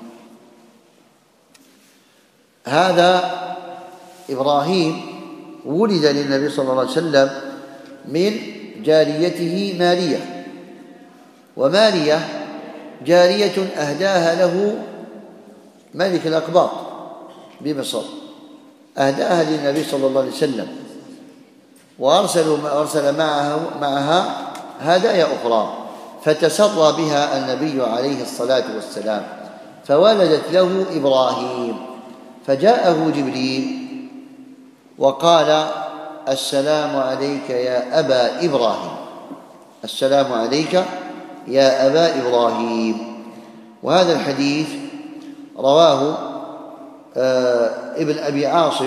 هذا إبراهيم ولد للنبي صلى الله عليه وسلم من جاريته مارية، ومارية جارية أهداها له ملك الأقباط بمصر، أهداها للنبي صلى الله عليه وسلم، وأرسلوا أرسل معها معها هدايا أخرى، فتسرى بها النبي عليه الصلاة والسلام، فولدت له إبراهيم. فجاءه جبريل وقال السلام عليك يا أبا إبراهيم، السلام عليك يا أبا إبراهيم. وهذا الحديث رواه ابن أبي عاصم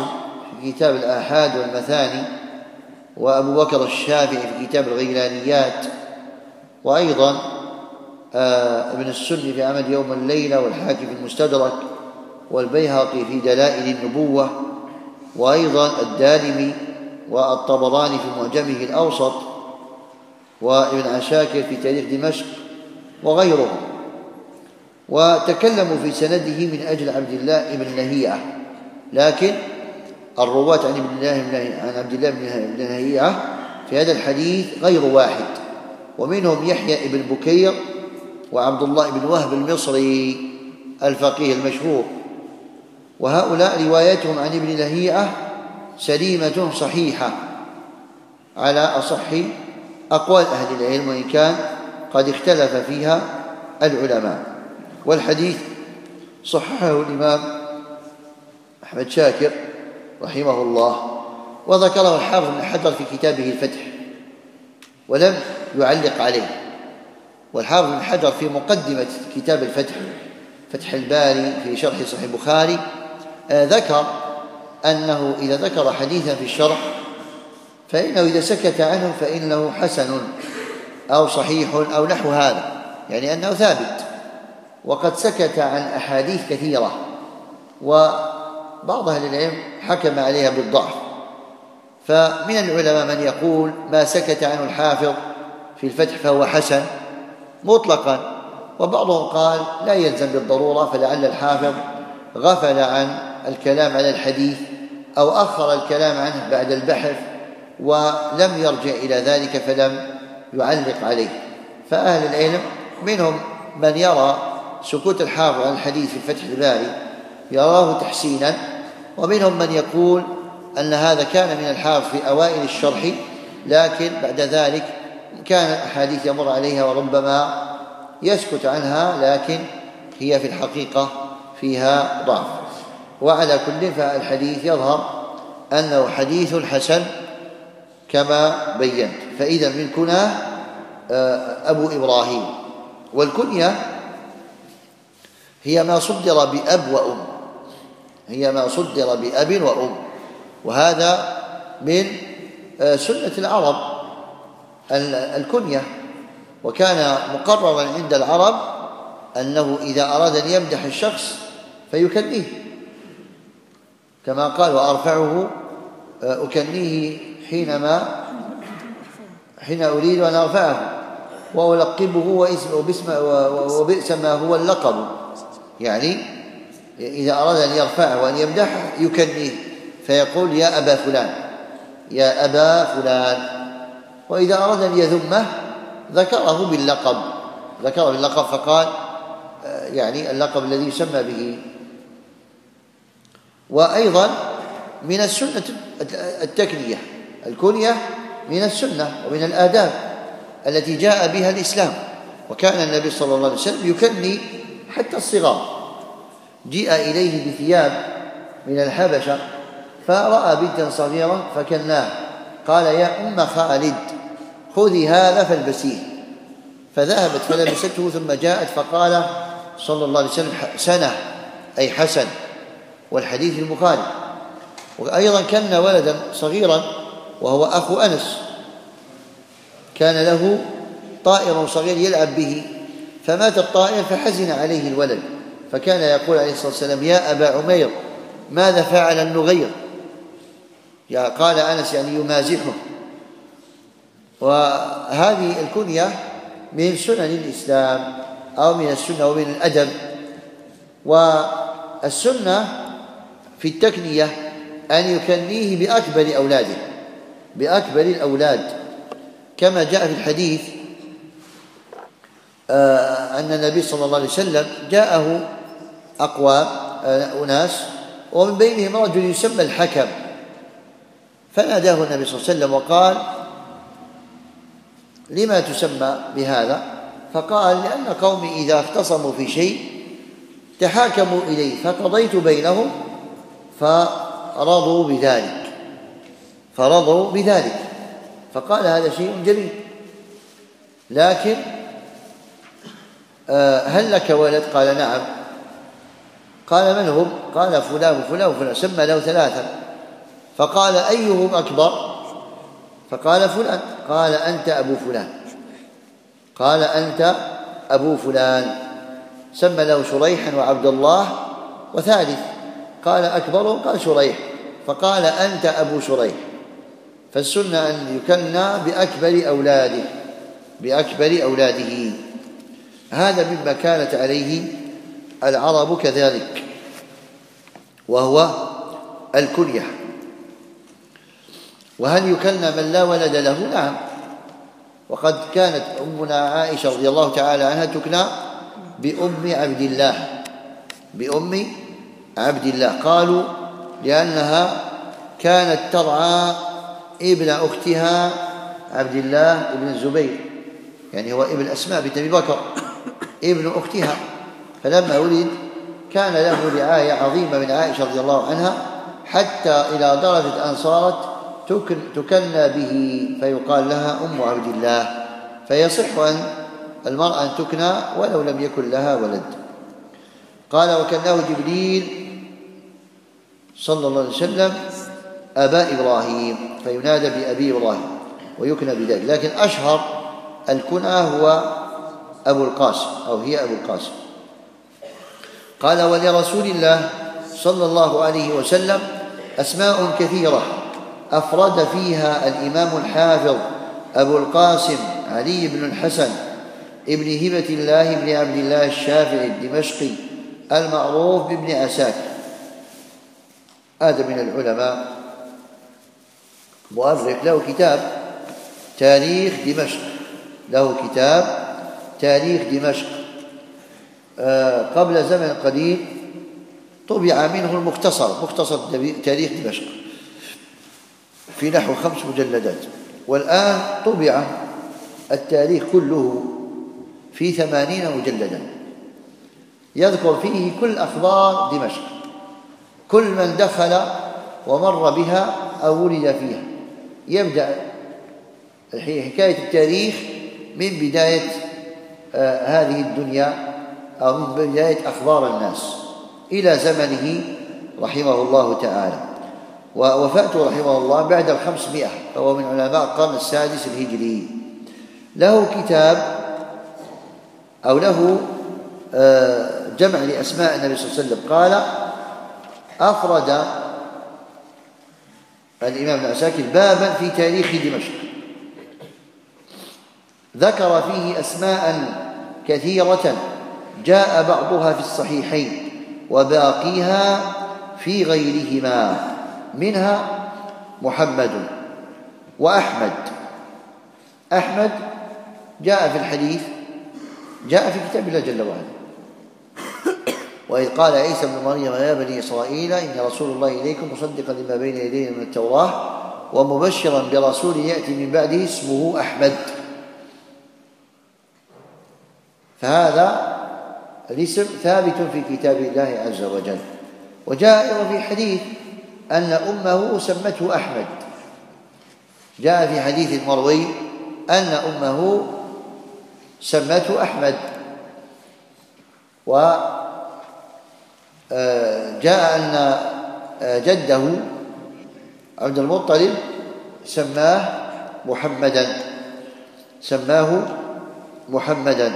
في كتاب الآحاد والمثاني، وأبو بكر الشافعي في كتاب الغيلانيات، وأيضا ابن السني في عمل يوم الليلة، والحاكم في المستدرك، والبيهقي في دلائل النبوة، وأيضا الدارمي والطبراني في معجمه الأوسط، وابن عساكر في تاريخ دمشق وغيرهم. وتكلموا في سنده من أجل عبد الله بن لهيعة، لكن الرواة عن ابن الله عن عبد الله بن لهيعة في هذا الحديث غير واحد، ومنهم يحيى بن بكير وعبد الله بن وهب المصري الفقيه المشهور، وهؤلاء روايتهم عن ابن لهيعة سليمة صحيحة على أصح أقوال أهل العلم، وإن كان قد اختلف فيها العلماء. والحديث صححه الإمام أحمد شاكر رحمه الله، وذكره الحافظ بن حجر في كتابه الفتح ولم يعلق عليه. والحافظ بن حجر في مقدمة كتاب الفتح، فتح الباري في شرح صحيح البخاري، ذكر أنه إذا ذكر حديثا في الشرح فإنه إذا سكت عنه فإنه حسن أو صحيح أو نحو هذا، يعني أنه ثابت. وقد سكت عن أحاديث كثيرة، وبعض أهل العلم حكم عليها بالضعف. فمن العلماء من يقول ما سكت عنه الحافظ في الفتح فهو حسن مطلقا، وبعضهم قال لا يلزم بالضرورة، فلعل الحافظ غفل عن الكلام على الحديث أو أخر الكلام عنه بعد البحث ولم يرجع إلى ذلك فلم يعلق عليه. فأهل العلم منهم من يرى سكوت الحافظ عن الحديث في فتح الباري يراه تحسينا، ومنهم من يقول أن هذا كان من الحافظ في أوائل الشرح، لكن بعد ذلك كان الأحاديث يمر عليها وربما يسكت عنها، لكن هي في الحقيقة فيها ضعف. وعلى كل فالحديث يظهر أنه حديث حسن كما بينت. فإذا من كناه أبو إبراهيم، والكنية هي ما صدر بأب وأم، هي ما صدر بأب وأم، وهذا من سنة العرب الكنية. وكان مقررا عند العرب أنه إذا أراد أن يمدح الشخص فيكنيه، كما قال وأرفعه أكنيه حينما حين أريد أن أرفعه وألقبه وبئس ما هو اللقب، يعني إذا أراد أن يرفعه وأن يمدحه يكنيه فيقول يا أبا فلان، يا أبا فلان. وإذا أراد أن يذمه ذكره باللقب، ذكره باللقب فقال يعني اللقب الذي يسمى به. وأيضا من السنة التكنية، الكنية من السنة ومن الآداب التي جاء بها الإسلام، وكان النبي صلى الله عليه وسلم يكني حتى الصغار. جيء إليه بثياب من الحبشة فرأى بنتا صغيرة فكناه، قال يا أم خالد خذي هذا فالبسيه، فذهبت فلبسته ثم جاءت فقال صلى الله عليه وسلم سنة أي حسن، والحديث في البخاري. وأيضا كان ولدا صغيرا وهو أخو أنس، كان له طائر صغير يلعب به فمات الطائر فحزن عليه الولد، فكان يقول عليه الصلاة والسلام يا أبا عمير ماذا فعل النغير؟ قال أنس يعني يمازحه. وهذه الكنية من سنن الإسلام أو من السنة ومن الأدب. والسنة في التكنية أن يكنيه بأكبر أولاده، بأكبر الأولاد، كما جاء في الحديث أن النبي صلى الله عليه وسلم جاءه أقوام أناس ومن بينهم رجل يسمى الحكم، فناداه النبي صلى الله عليه وسلم وقال لما تسمى بهذا؟ فقال لأن قومي إذا اختصموا في شيء تحاكموا إليه فقضيت بينهم فرضوا بذلك فرضوا بذلك فقال هذا شيء جميل، لكن هل لك ولد؟ قال نعم. قال من هم؟ قال فلان وفلان وفلان، سمى له ثلاثة، فقال أيهم أكبر؟ فقال فلان. قال أنت أبو فلان. قال أنت أبو فلان. سمى له شريحا وعبد الله وثالث. قال أكبرهم؟ قال شريح. فقال أنت أبو شريح. فالسنة أن يكنى بأكبر أولاده بأكبر أولاده. هذا مما كانت عليه العرب كذلك، وهو الكنية. وهل يكنى من لا ولد له؟ نعم. وقد كانت أمنا عائشة رضي الله تعالى عنها تكنى بأم عبد الله بأم عبد الله قالوا لأنها كانت ترعى ابن أختها عبد الله ابن الزبير، يعني هو ابن أسماء بنت أبي بكر ابن أختها، فلما ولد كان له رعاية عظيمة من عائشة رضي الله عنها، حتى إلى درجة أن صارت تكنى به فيقال لها أم عبد الله. فيصح أن المرأة أن تكنى ولو لم يكن لها ولد. قال وكناه جبريل صلى الله عليه وسلم أبا إبراهيم، فينادى بأبي إبراهيم ويكنى بذلك، لكن أشهر الكنى هو أبو القاسم أو هي أبو القاسم. قال ولرسول الله صلى الله عليه وسلم أسماء كثيرة أفرد فيها الإمام الحافظ أبو القاسم علي بن الحسن ابن هبة الله بن عبد الله الشافعي الدمشقي المعروف بابن عساكر. هذا من العلماء مؤرخ له كتاب تاريخ دمشق له كتاب تاريخ دمشق قبل زمن قليل طبع منه المختصر مختصر تاريخ دمشق في نحو خمس مجلدات، والآن طبع التاريخ كله في ثمانين مجلدا يذكر فيه كل أخبار دمشق، كل من دخل ومر بها أو ولد فيها. يبدأ حكاية التاريخ من بداية آه هذه الدنيا أو من بداية أخبار الناس إلى زمنه رحمه الله تعالى. ووفاته رحمه الله بعد الخمسمائة، فهو من علماء القرن السادس الهجري. له كتاب أو له آه جمع لأسماء النبي صلى الله عليه وسلم. قال أفرد الإمام ابن عساكر بابا في تاريخ دمشق ذكر فيه أسماء كثيرة جاء بعضها في الصحيحين وباقيها في غيرهما، منها محمد وأحمد. أحمد جاء في الحديث جاء في كتاب الله جل وعلا، وإذ قال عيسى ابن مريم يا بني إسرائيل إن رسول الله إليكم مصدقا لما بين يديه من التوراة ومبشرا برسول يأتي من بعده اسمه أحمد. فهذا الاسم ثابت في كتاب الله عز وجل. وجاء أيضا في حديث أن أمه سمته أحمد، جاء في حديث مروي أن أمه سمته أحمد. وجاء أن جده عبد المطلب سماه محمدا سماه محمدا.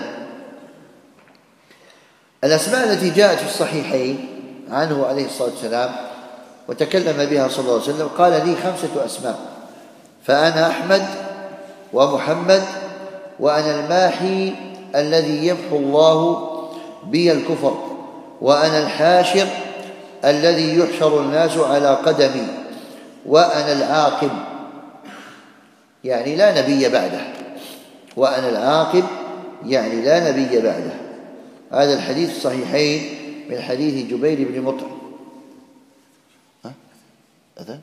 الأسماء التي جاءت في الصحيحين عنه عليه الصلاة والسلام وتكلم بها صلى الله عليه وسلم قال لي خمسة أسماء، فأنا أحمد ومحمد وأنا الماحي الذي يمحو الله بي الكفر، وأنا الحاشر الذي يحشر الناس على قدمي، وأنا العاقب يعني لا نبي بعده، وأنا العاقب يعني لا نبي بعده. هذا الحديث الصحيحين من حديث جبير بن مطعم. أذن؟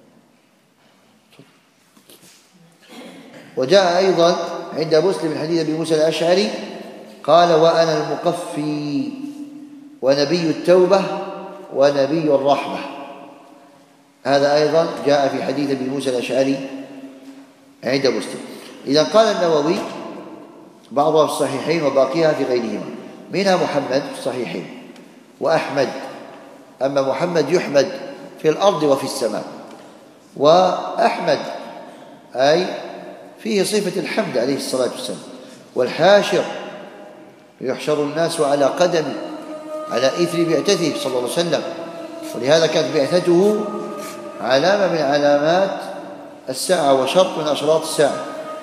وجاء أيضا عند مسلم من حديث أبي موسى الأشعري قال وأنا المقفي ونبي التوبة ونبي الرحمة. هذا أيضا جاء في حديث أبي موسى الأشعري عند مسلم. إذا قال النووي بعضها في الصحيحين وباقيها في غيرهما، منها محمد في الصحيحين وأحمد، أما محمد يحمد في الأرض وفي السماء، وأحمد أي فيه صفة الحمد عليه الصلاة والسلام. والحاشر يحشر الناس على قدمه على إثر بعثته صلى الله عليه وسلم، ولهذا كانت بعثته علامة من علامات الساعة وشرط من أشراط الساعة.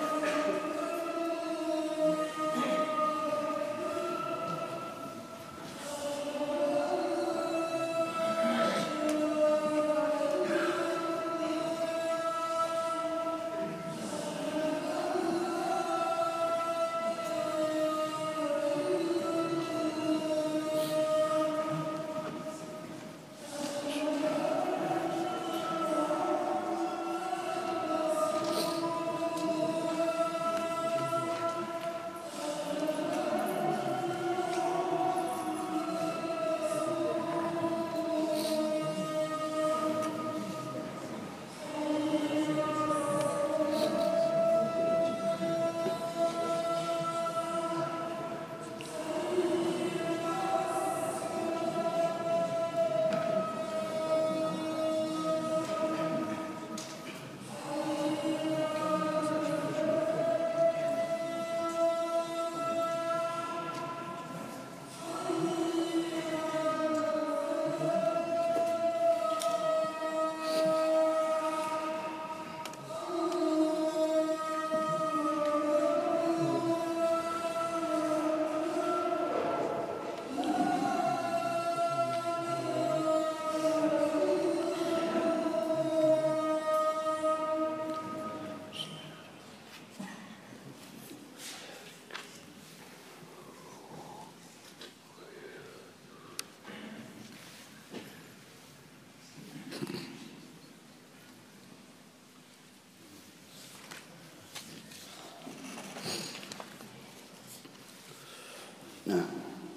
نعم.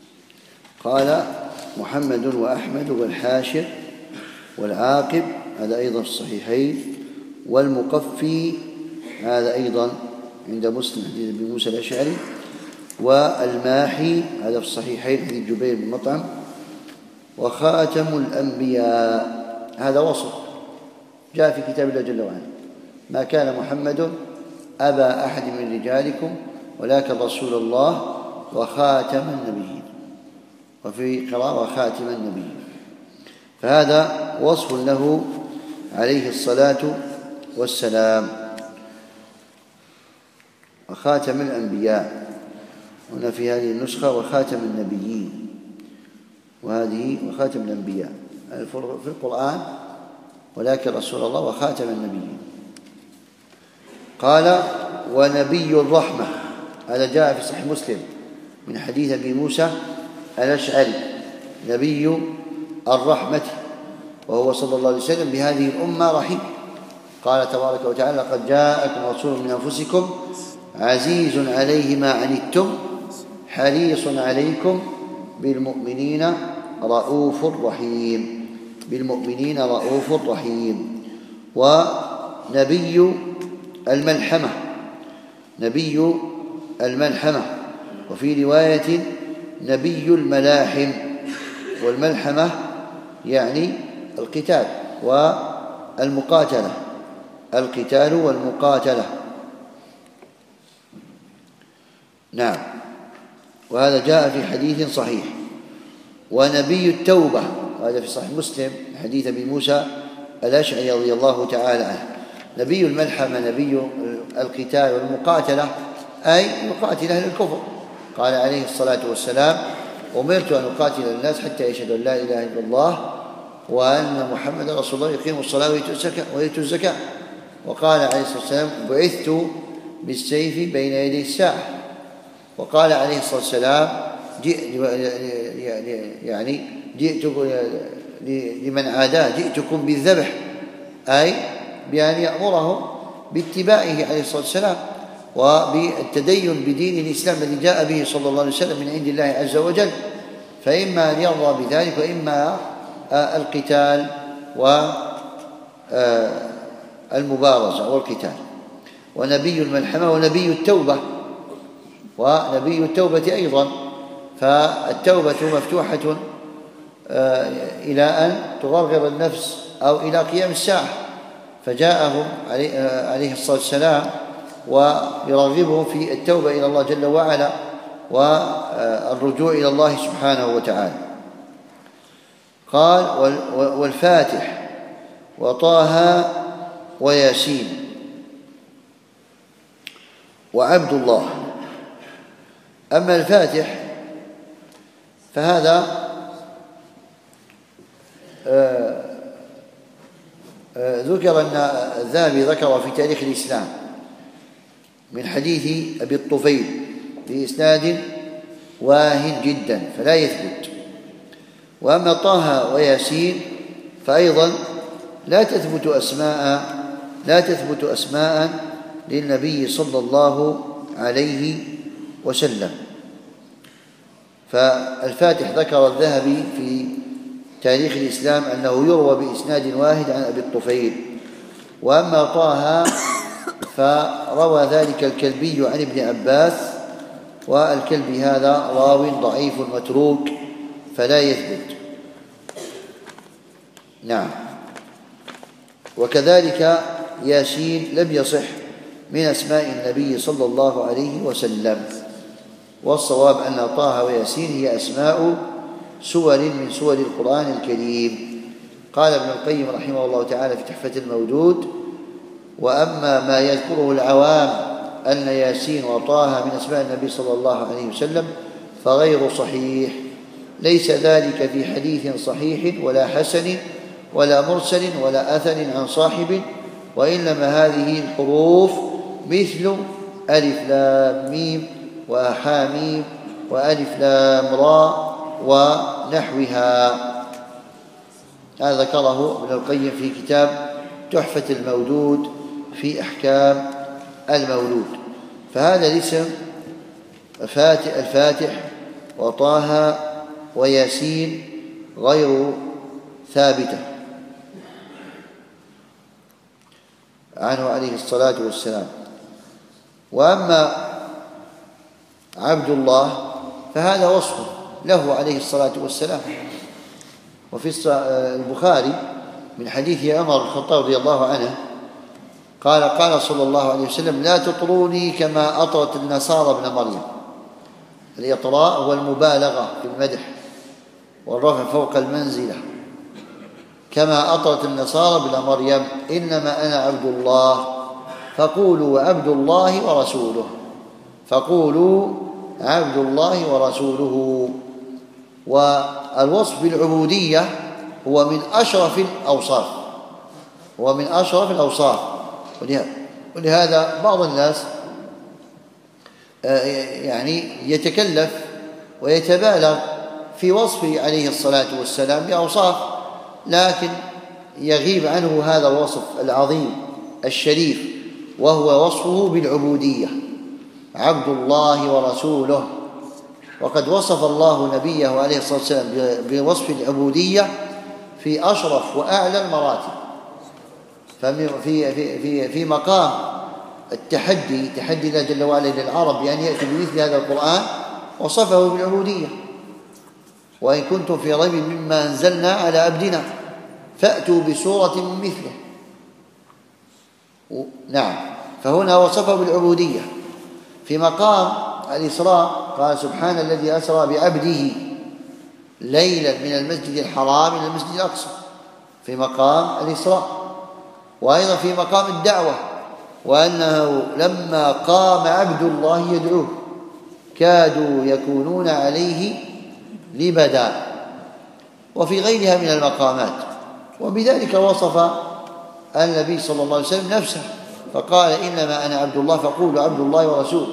قال محمد وأحمد والحاشر والعاقب، هذا أيضا في الصحيحين، والمقفي هذا أيضا عند مسلم حديث أبي موسى الأشعري، والماحي هذا في الصحيحين حديث جبير بن مطعم، وخاتم الأنبياء هذا وصف جاء في كتاب الله جل وعلا: ما كان محمد أبا أحد من رجالكم ولكن رسول الله وخاتم النبيين، وفي قراءة وخاتم النبيين. فهذا وصف له عليه الصلاة والسلام، وخاتم الأنبياء. هنا في هذه النسخة وخاتم النبيين، وهذه وخاتم الأنبياء في القرآن، ولكن رسول الله وخاتم النبيين. قال ونبي الرحمة، هذا جاء في صحيح مسلم من حديث أبي موسى الأشعري، نبي الرحمة، وهو صلى الله عليه وسلم بهذه الأمة رحيم. قال تبارك وتعالى: لقد جاءكم رسول من أنفسكم عزيز عليه ما عنتم حريص عليكم بالمؤمنين رؤوف رحيم. بالمؤمنين رؤوف رحيم. ونبي الملحمة، نبي الملحمة، وفي رواية نبي الملاحم. والملحمة يعني القتال والمقاتلة، القتال والمقاتلة. نعم، وهذا جاء في حديث صحيح. ونبي التوبة، وهذا في صحيح مسلم حديث أبي موسى الأشعري رضي الله تعالى عنه. نبي الملحمة نبي القتال والمقاتلة، أي يقاتل أهل الكفر. قال عليه الصلاة والسلام: أمرت أن أقاتل الناس حتى يشهدوا أن لا إله إلا الله وأن محمد رسول الله يقيم الصلاة ويؤتوا الزكاة. وقال عليه الصلاة والسلام: بعثت بالسيف بين يدي الساعة. وقال عليه الصلاة والسلام: يعني جئت لمن عاداه جئتكم بالذبح، أي بأن يأمرهم باتباعه عليه الصلاة والسلام وبالتدين بدين الإسلام الذي جاء به صلى الله عليه وسلم من عند الله عز وجل. فإما أن يرضى بذلك وإما القتال والمبارزة والقتال. ونبي الملحمة ونبي التوبة، ونبي التوبة أيضا، فالتوبة مفتوحة إلى أن تغرغر النفس أو إلى قيام الساعة، فجاءهم عليه الصلاة والسلام ويرغبهم في التوبة إلى الله جل وعلا والرجوع إلى الله سبحانه وتعالى. قال: والفاتح وطه وياسين وعبد الله. أما الفاتح فهذا ذكر أن الذهبي ذكر في تاريخ الإسلام من حديث أبي الطفيل بإسناد واهن جدا فلا يثبت. وأما طه وياسين فأيضا لا تثبت أسماء لا تثبت أسماء للنبي صلى الله عليه وسلم. فالفاتح ذكر الذهبي في تاريخ الإسلام أنه يروى بإسناد واحد عن أبي الطفيل. وأما طه فروى ذلك الكلبي عن ابن عباس، والكلبي هذا راو ضعيف متروك فلا يثبت. نعم. وكذلك ياسين لم يصح من أسماء النبي صلى الله عليه وسلم. والصواب أن طه وياسين هي أسماء سور من سور القرآن الكريم. قال ابن القيم رحمه الله تعالى في تحفة المولود: وأما ما يذكره العوام أن ياسين وطه من أسماء النبي صلى الله عليه وسلم فغير صحيح، ليس ذلك في حديث صحيح ولا حسن ولا مرسل ولا أثر عن صاحب، وإنما هذه الحروف مثل ألف لام ميم وحاميم وألف لام را ونحوها. هذا ذكره ابن القيم في كتاب تحفة المولود في أحكام المولود. فهذا الاسم الفاتح وطه وياسين غير ثابتة عنه عليه الصلاة والسلام. وأما عبد الله فهذا وصف له عليه الصلاة والسلام. وفي البخاري من حديث عمر بن الخطاب رضي الله عنه قال: قال صلى الله عليه وسلم: لا تطروني كما أطرت النصارى ابن مريم. الإطراء هو المبالغة في المدح والرفع فوق المنزلة. كما أطرت النصارى ابن مريم إنما أنا عبد الله فقولوا عبد الله ورسوله فقولوا عبد الله ورسوله. والوصف بالعبودية هو من أشرف الأوصاف هو من أشرف الأوصاف ولهذا بعض الناس يعني يتكلف ويتبالغ في وصفه عليه الصلاة والسلام بأوصاف، لكن يغيب عنه هذا الوصف العظيم الشريف وهو وصفه بالعبودية: عبد الله ورسوله. وقد وصف الله نبيه عليه الصلاة والسلام بوصف العبودية في أشرف وأعلى المراتب. ففي في في في مقام التحدي تحدي الله جل وعلا للعرب بأن يأتوا بمثل هذا القرآن وصفه بالعبودية: وإن كنتم في ريب مما أنزلنا على عبدنا فأتوا بسورة من مثله. نعم. فهنا وصفه بالعبودية. في مقام الإسراء قال: سبحان الذي أسرى بعبده ليلا من المسجد الحرام إلى المسجد الأقصى، في مقام الإسراء. وأيضا في مقام الدعوة: وأنه لما قام عبد الله يدعوه كادوا يكونون عليه لبدا. وفي غيرها من المقامات. وبذلك وصف النبي صلى الله عليه وسلم نفسه فقال: إنما أنا عبد الله فقولوا عبد الله ورسوله.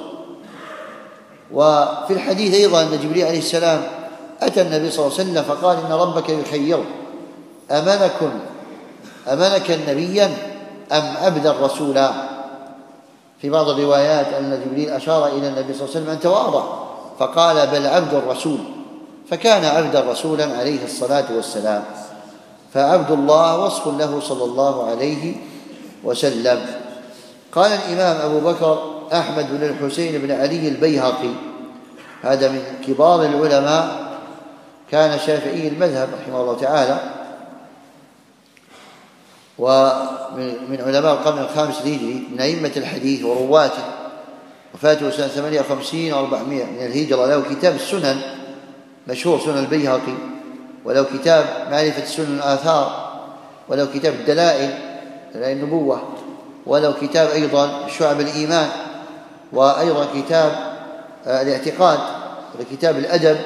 وفي الحديث أيضا أن جبريل عليه السلام أتى النبي صلى الله عليه وسلم فقال: إن ربك يخير أملك أملك نبيا أم عبدا رسولا. في بعض الروايات أن جبريل أشار إلى النبي صلى الله عليه وسلم أن تواضع فقال: بل عبد الرسول، فكان عبدا رسولا عليه الصلاة والسلام. فعبد الله وصف له صلى الله عليه وسلم. قال الإمام أبو بكر أحمد بن الحسين بن علي البيهقي، هذا من كبار العلماء، كان شافعي المذهب رحمه الله تعالى، ومن علماء القرن الخامس الهجري من أئمة الحديث ورواته، وفاته سنة ثمانية وخمسين وأربعمائة من الهجرة. له كتاب السنن مشهور، سنن البيهقي، وله كتاب معرفة السنن الآثار، وله كتاب الدلائل دلائل النبوة، وله كتاب أيضا شعب الإيمان، وأيضا كتاب الاعتقاد، وكتاب الأدب،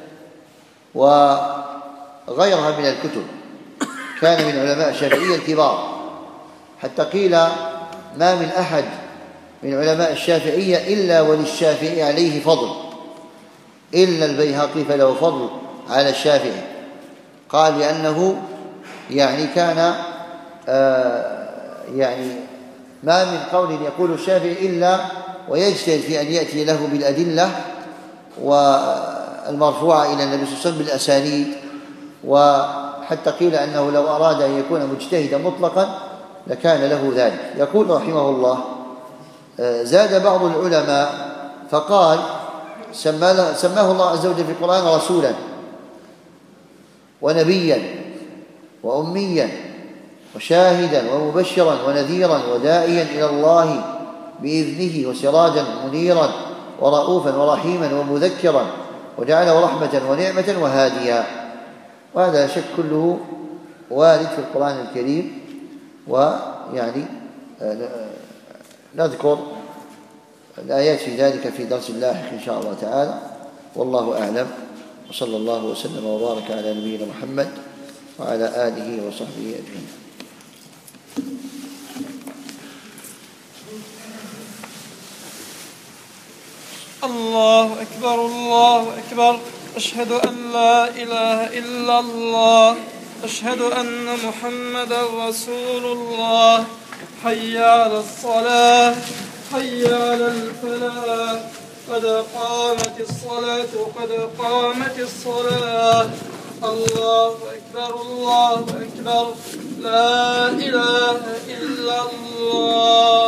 وغيرها من الكتب. كان من علماء الشافعية الكبار، حتى قيل ما من أحد من علماء الشافعية إلا وللشافعي عليه فضل، إلا البيهقي فله فضل على الشافعي. قال لأنه يعني كان آه يعني ما من قول يقول الشافعي إلا ويجتهد في أن يأتي له بالأدلة والمرفوعة إلى النبي صلى الله عليه وسلم بالأسانيد، وحتى قيل أنه لو أراد أن يكون مجتهدا مطلقا لكان له ذلك. يقول رحمه الله: زاد بعض العلماء فقال: سماه الله عز وجل في القرآن رسولا ونبيا وأميا وشاهدا ومبشرا ونذيرا وداعيا إلى الله بإذنه وسراجا منيرا ورؤوفا ورحيما ومذكرا، وجعله رحمة ونعمة وهاديا. وهذا لا شك كله وارد في القرآن الكريم، ويعني نذكر الآيات في ذلك في درس لاحق إن شاء الله تعالى، والله أعلم. وصلى الله وسلم وبارك على نبينا محمد وعلى آله وصحبه أجمعين. الله أكبر الله أكبر، أشهد أن لا إله إلا الله، أشهد أن محمدا رسول الله. حي على الصلاة، حي على الفلاح، قد قامت الصلاة قد قامت الصلاة. الله أكبر الله أكبر، لا إله إلا الله.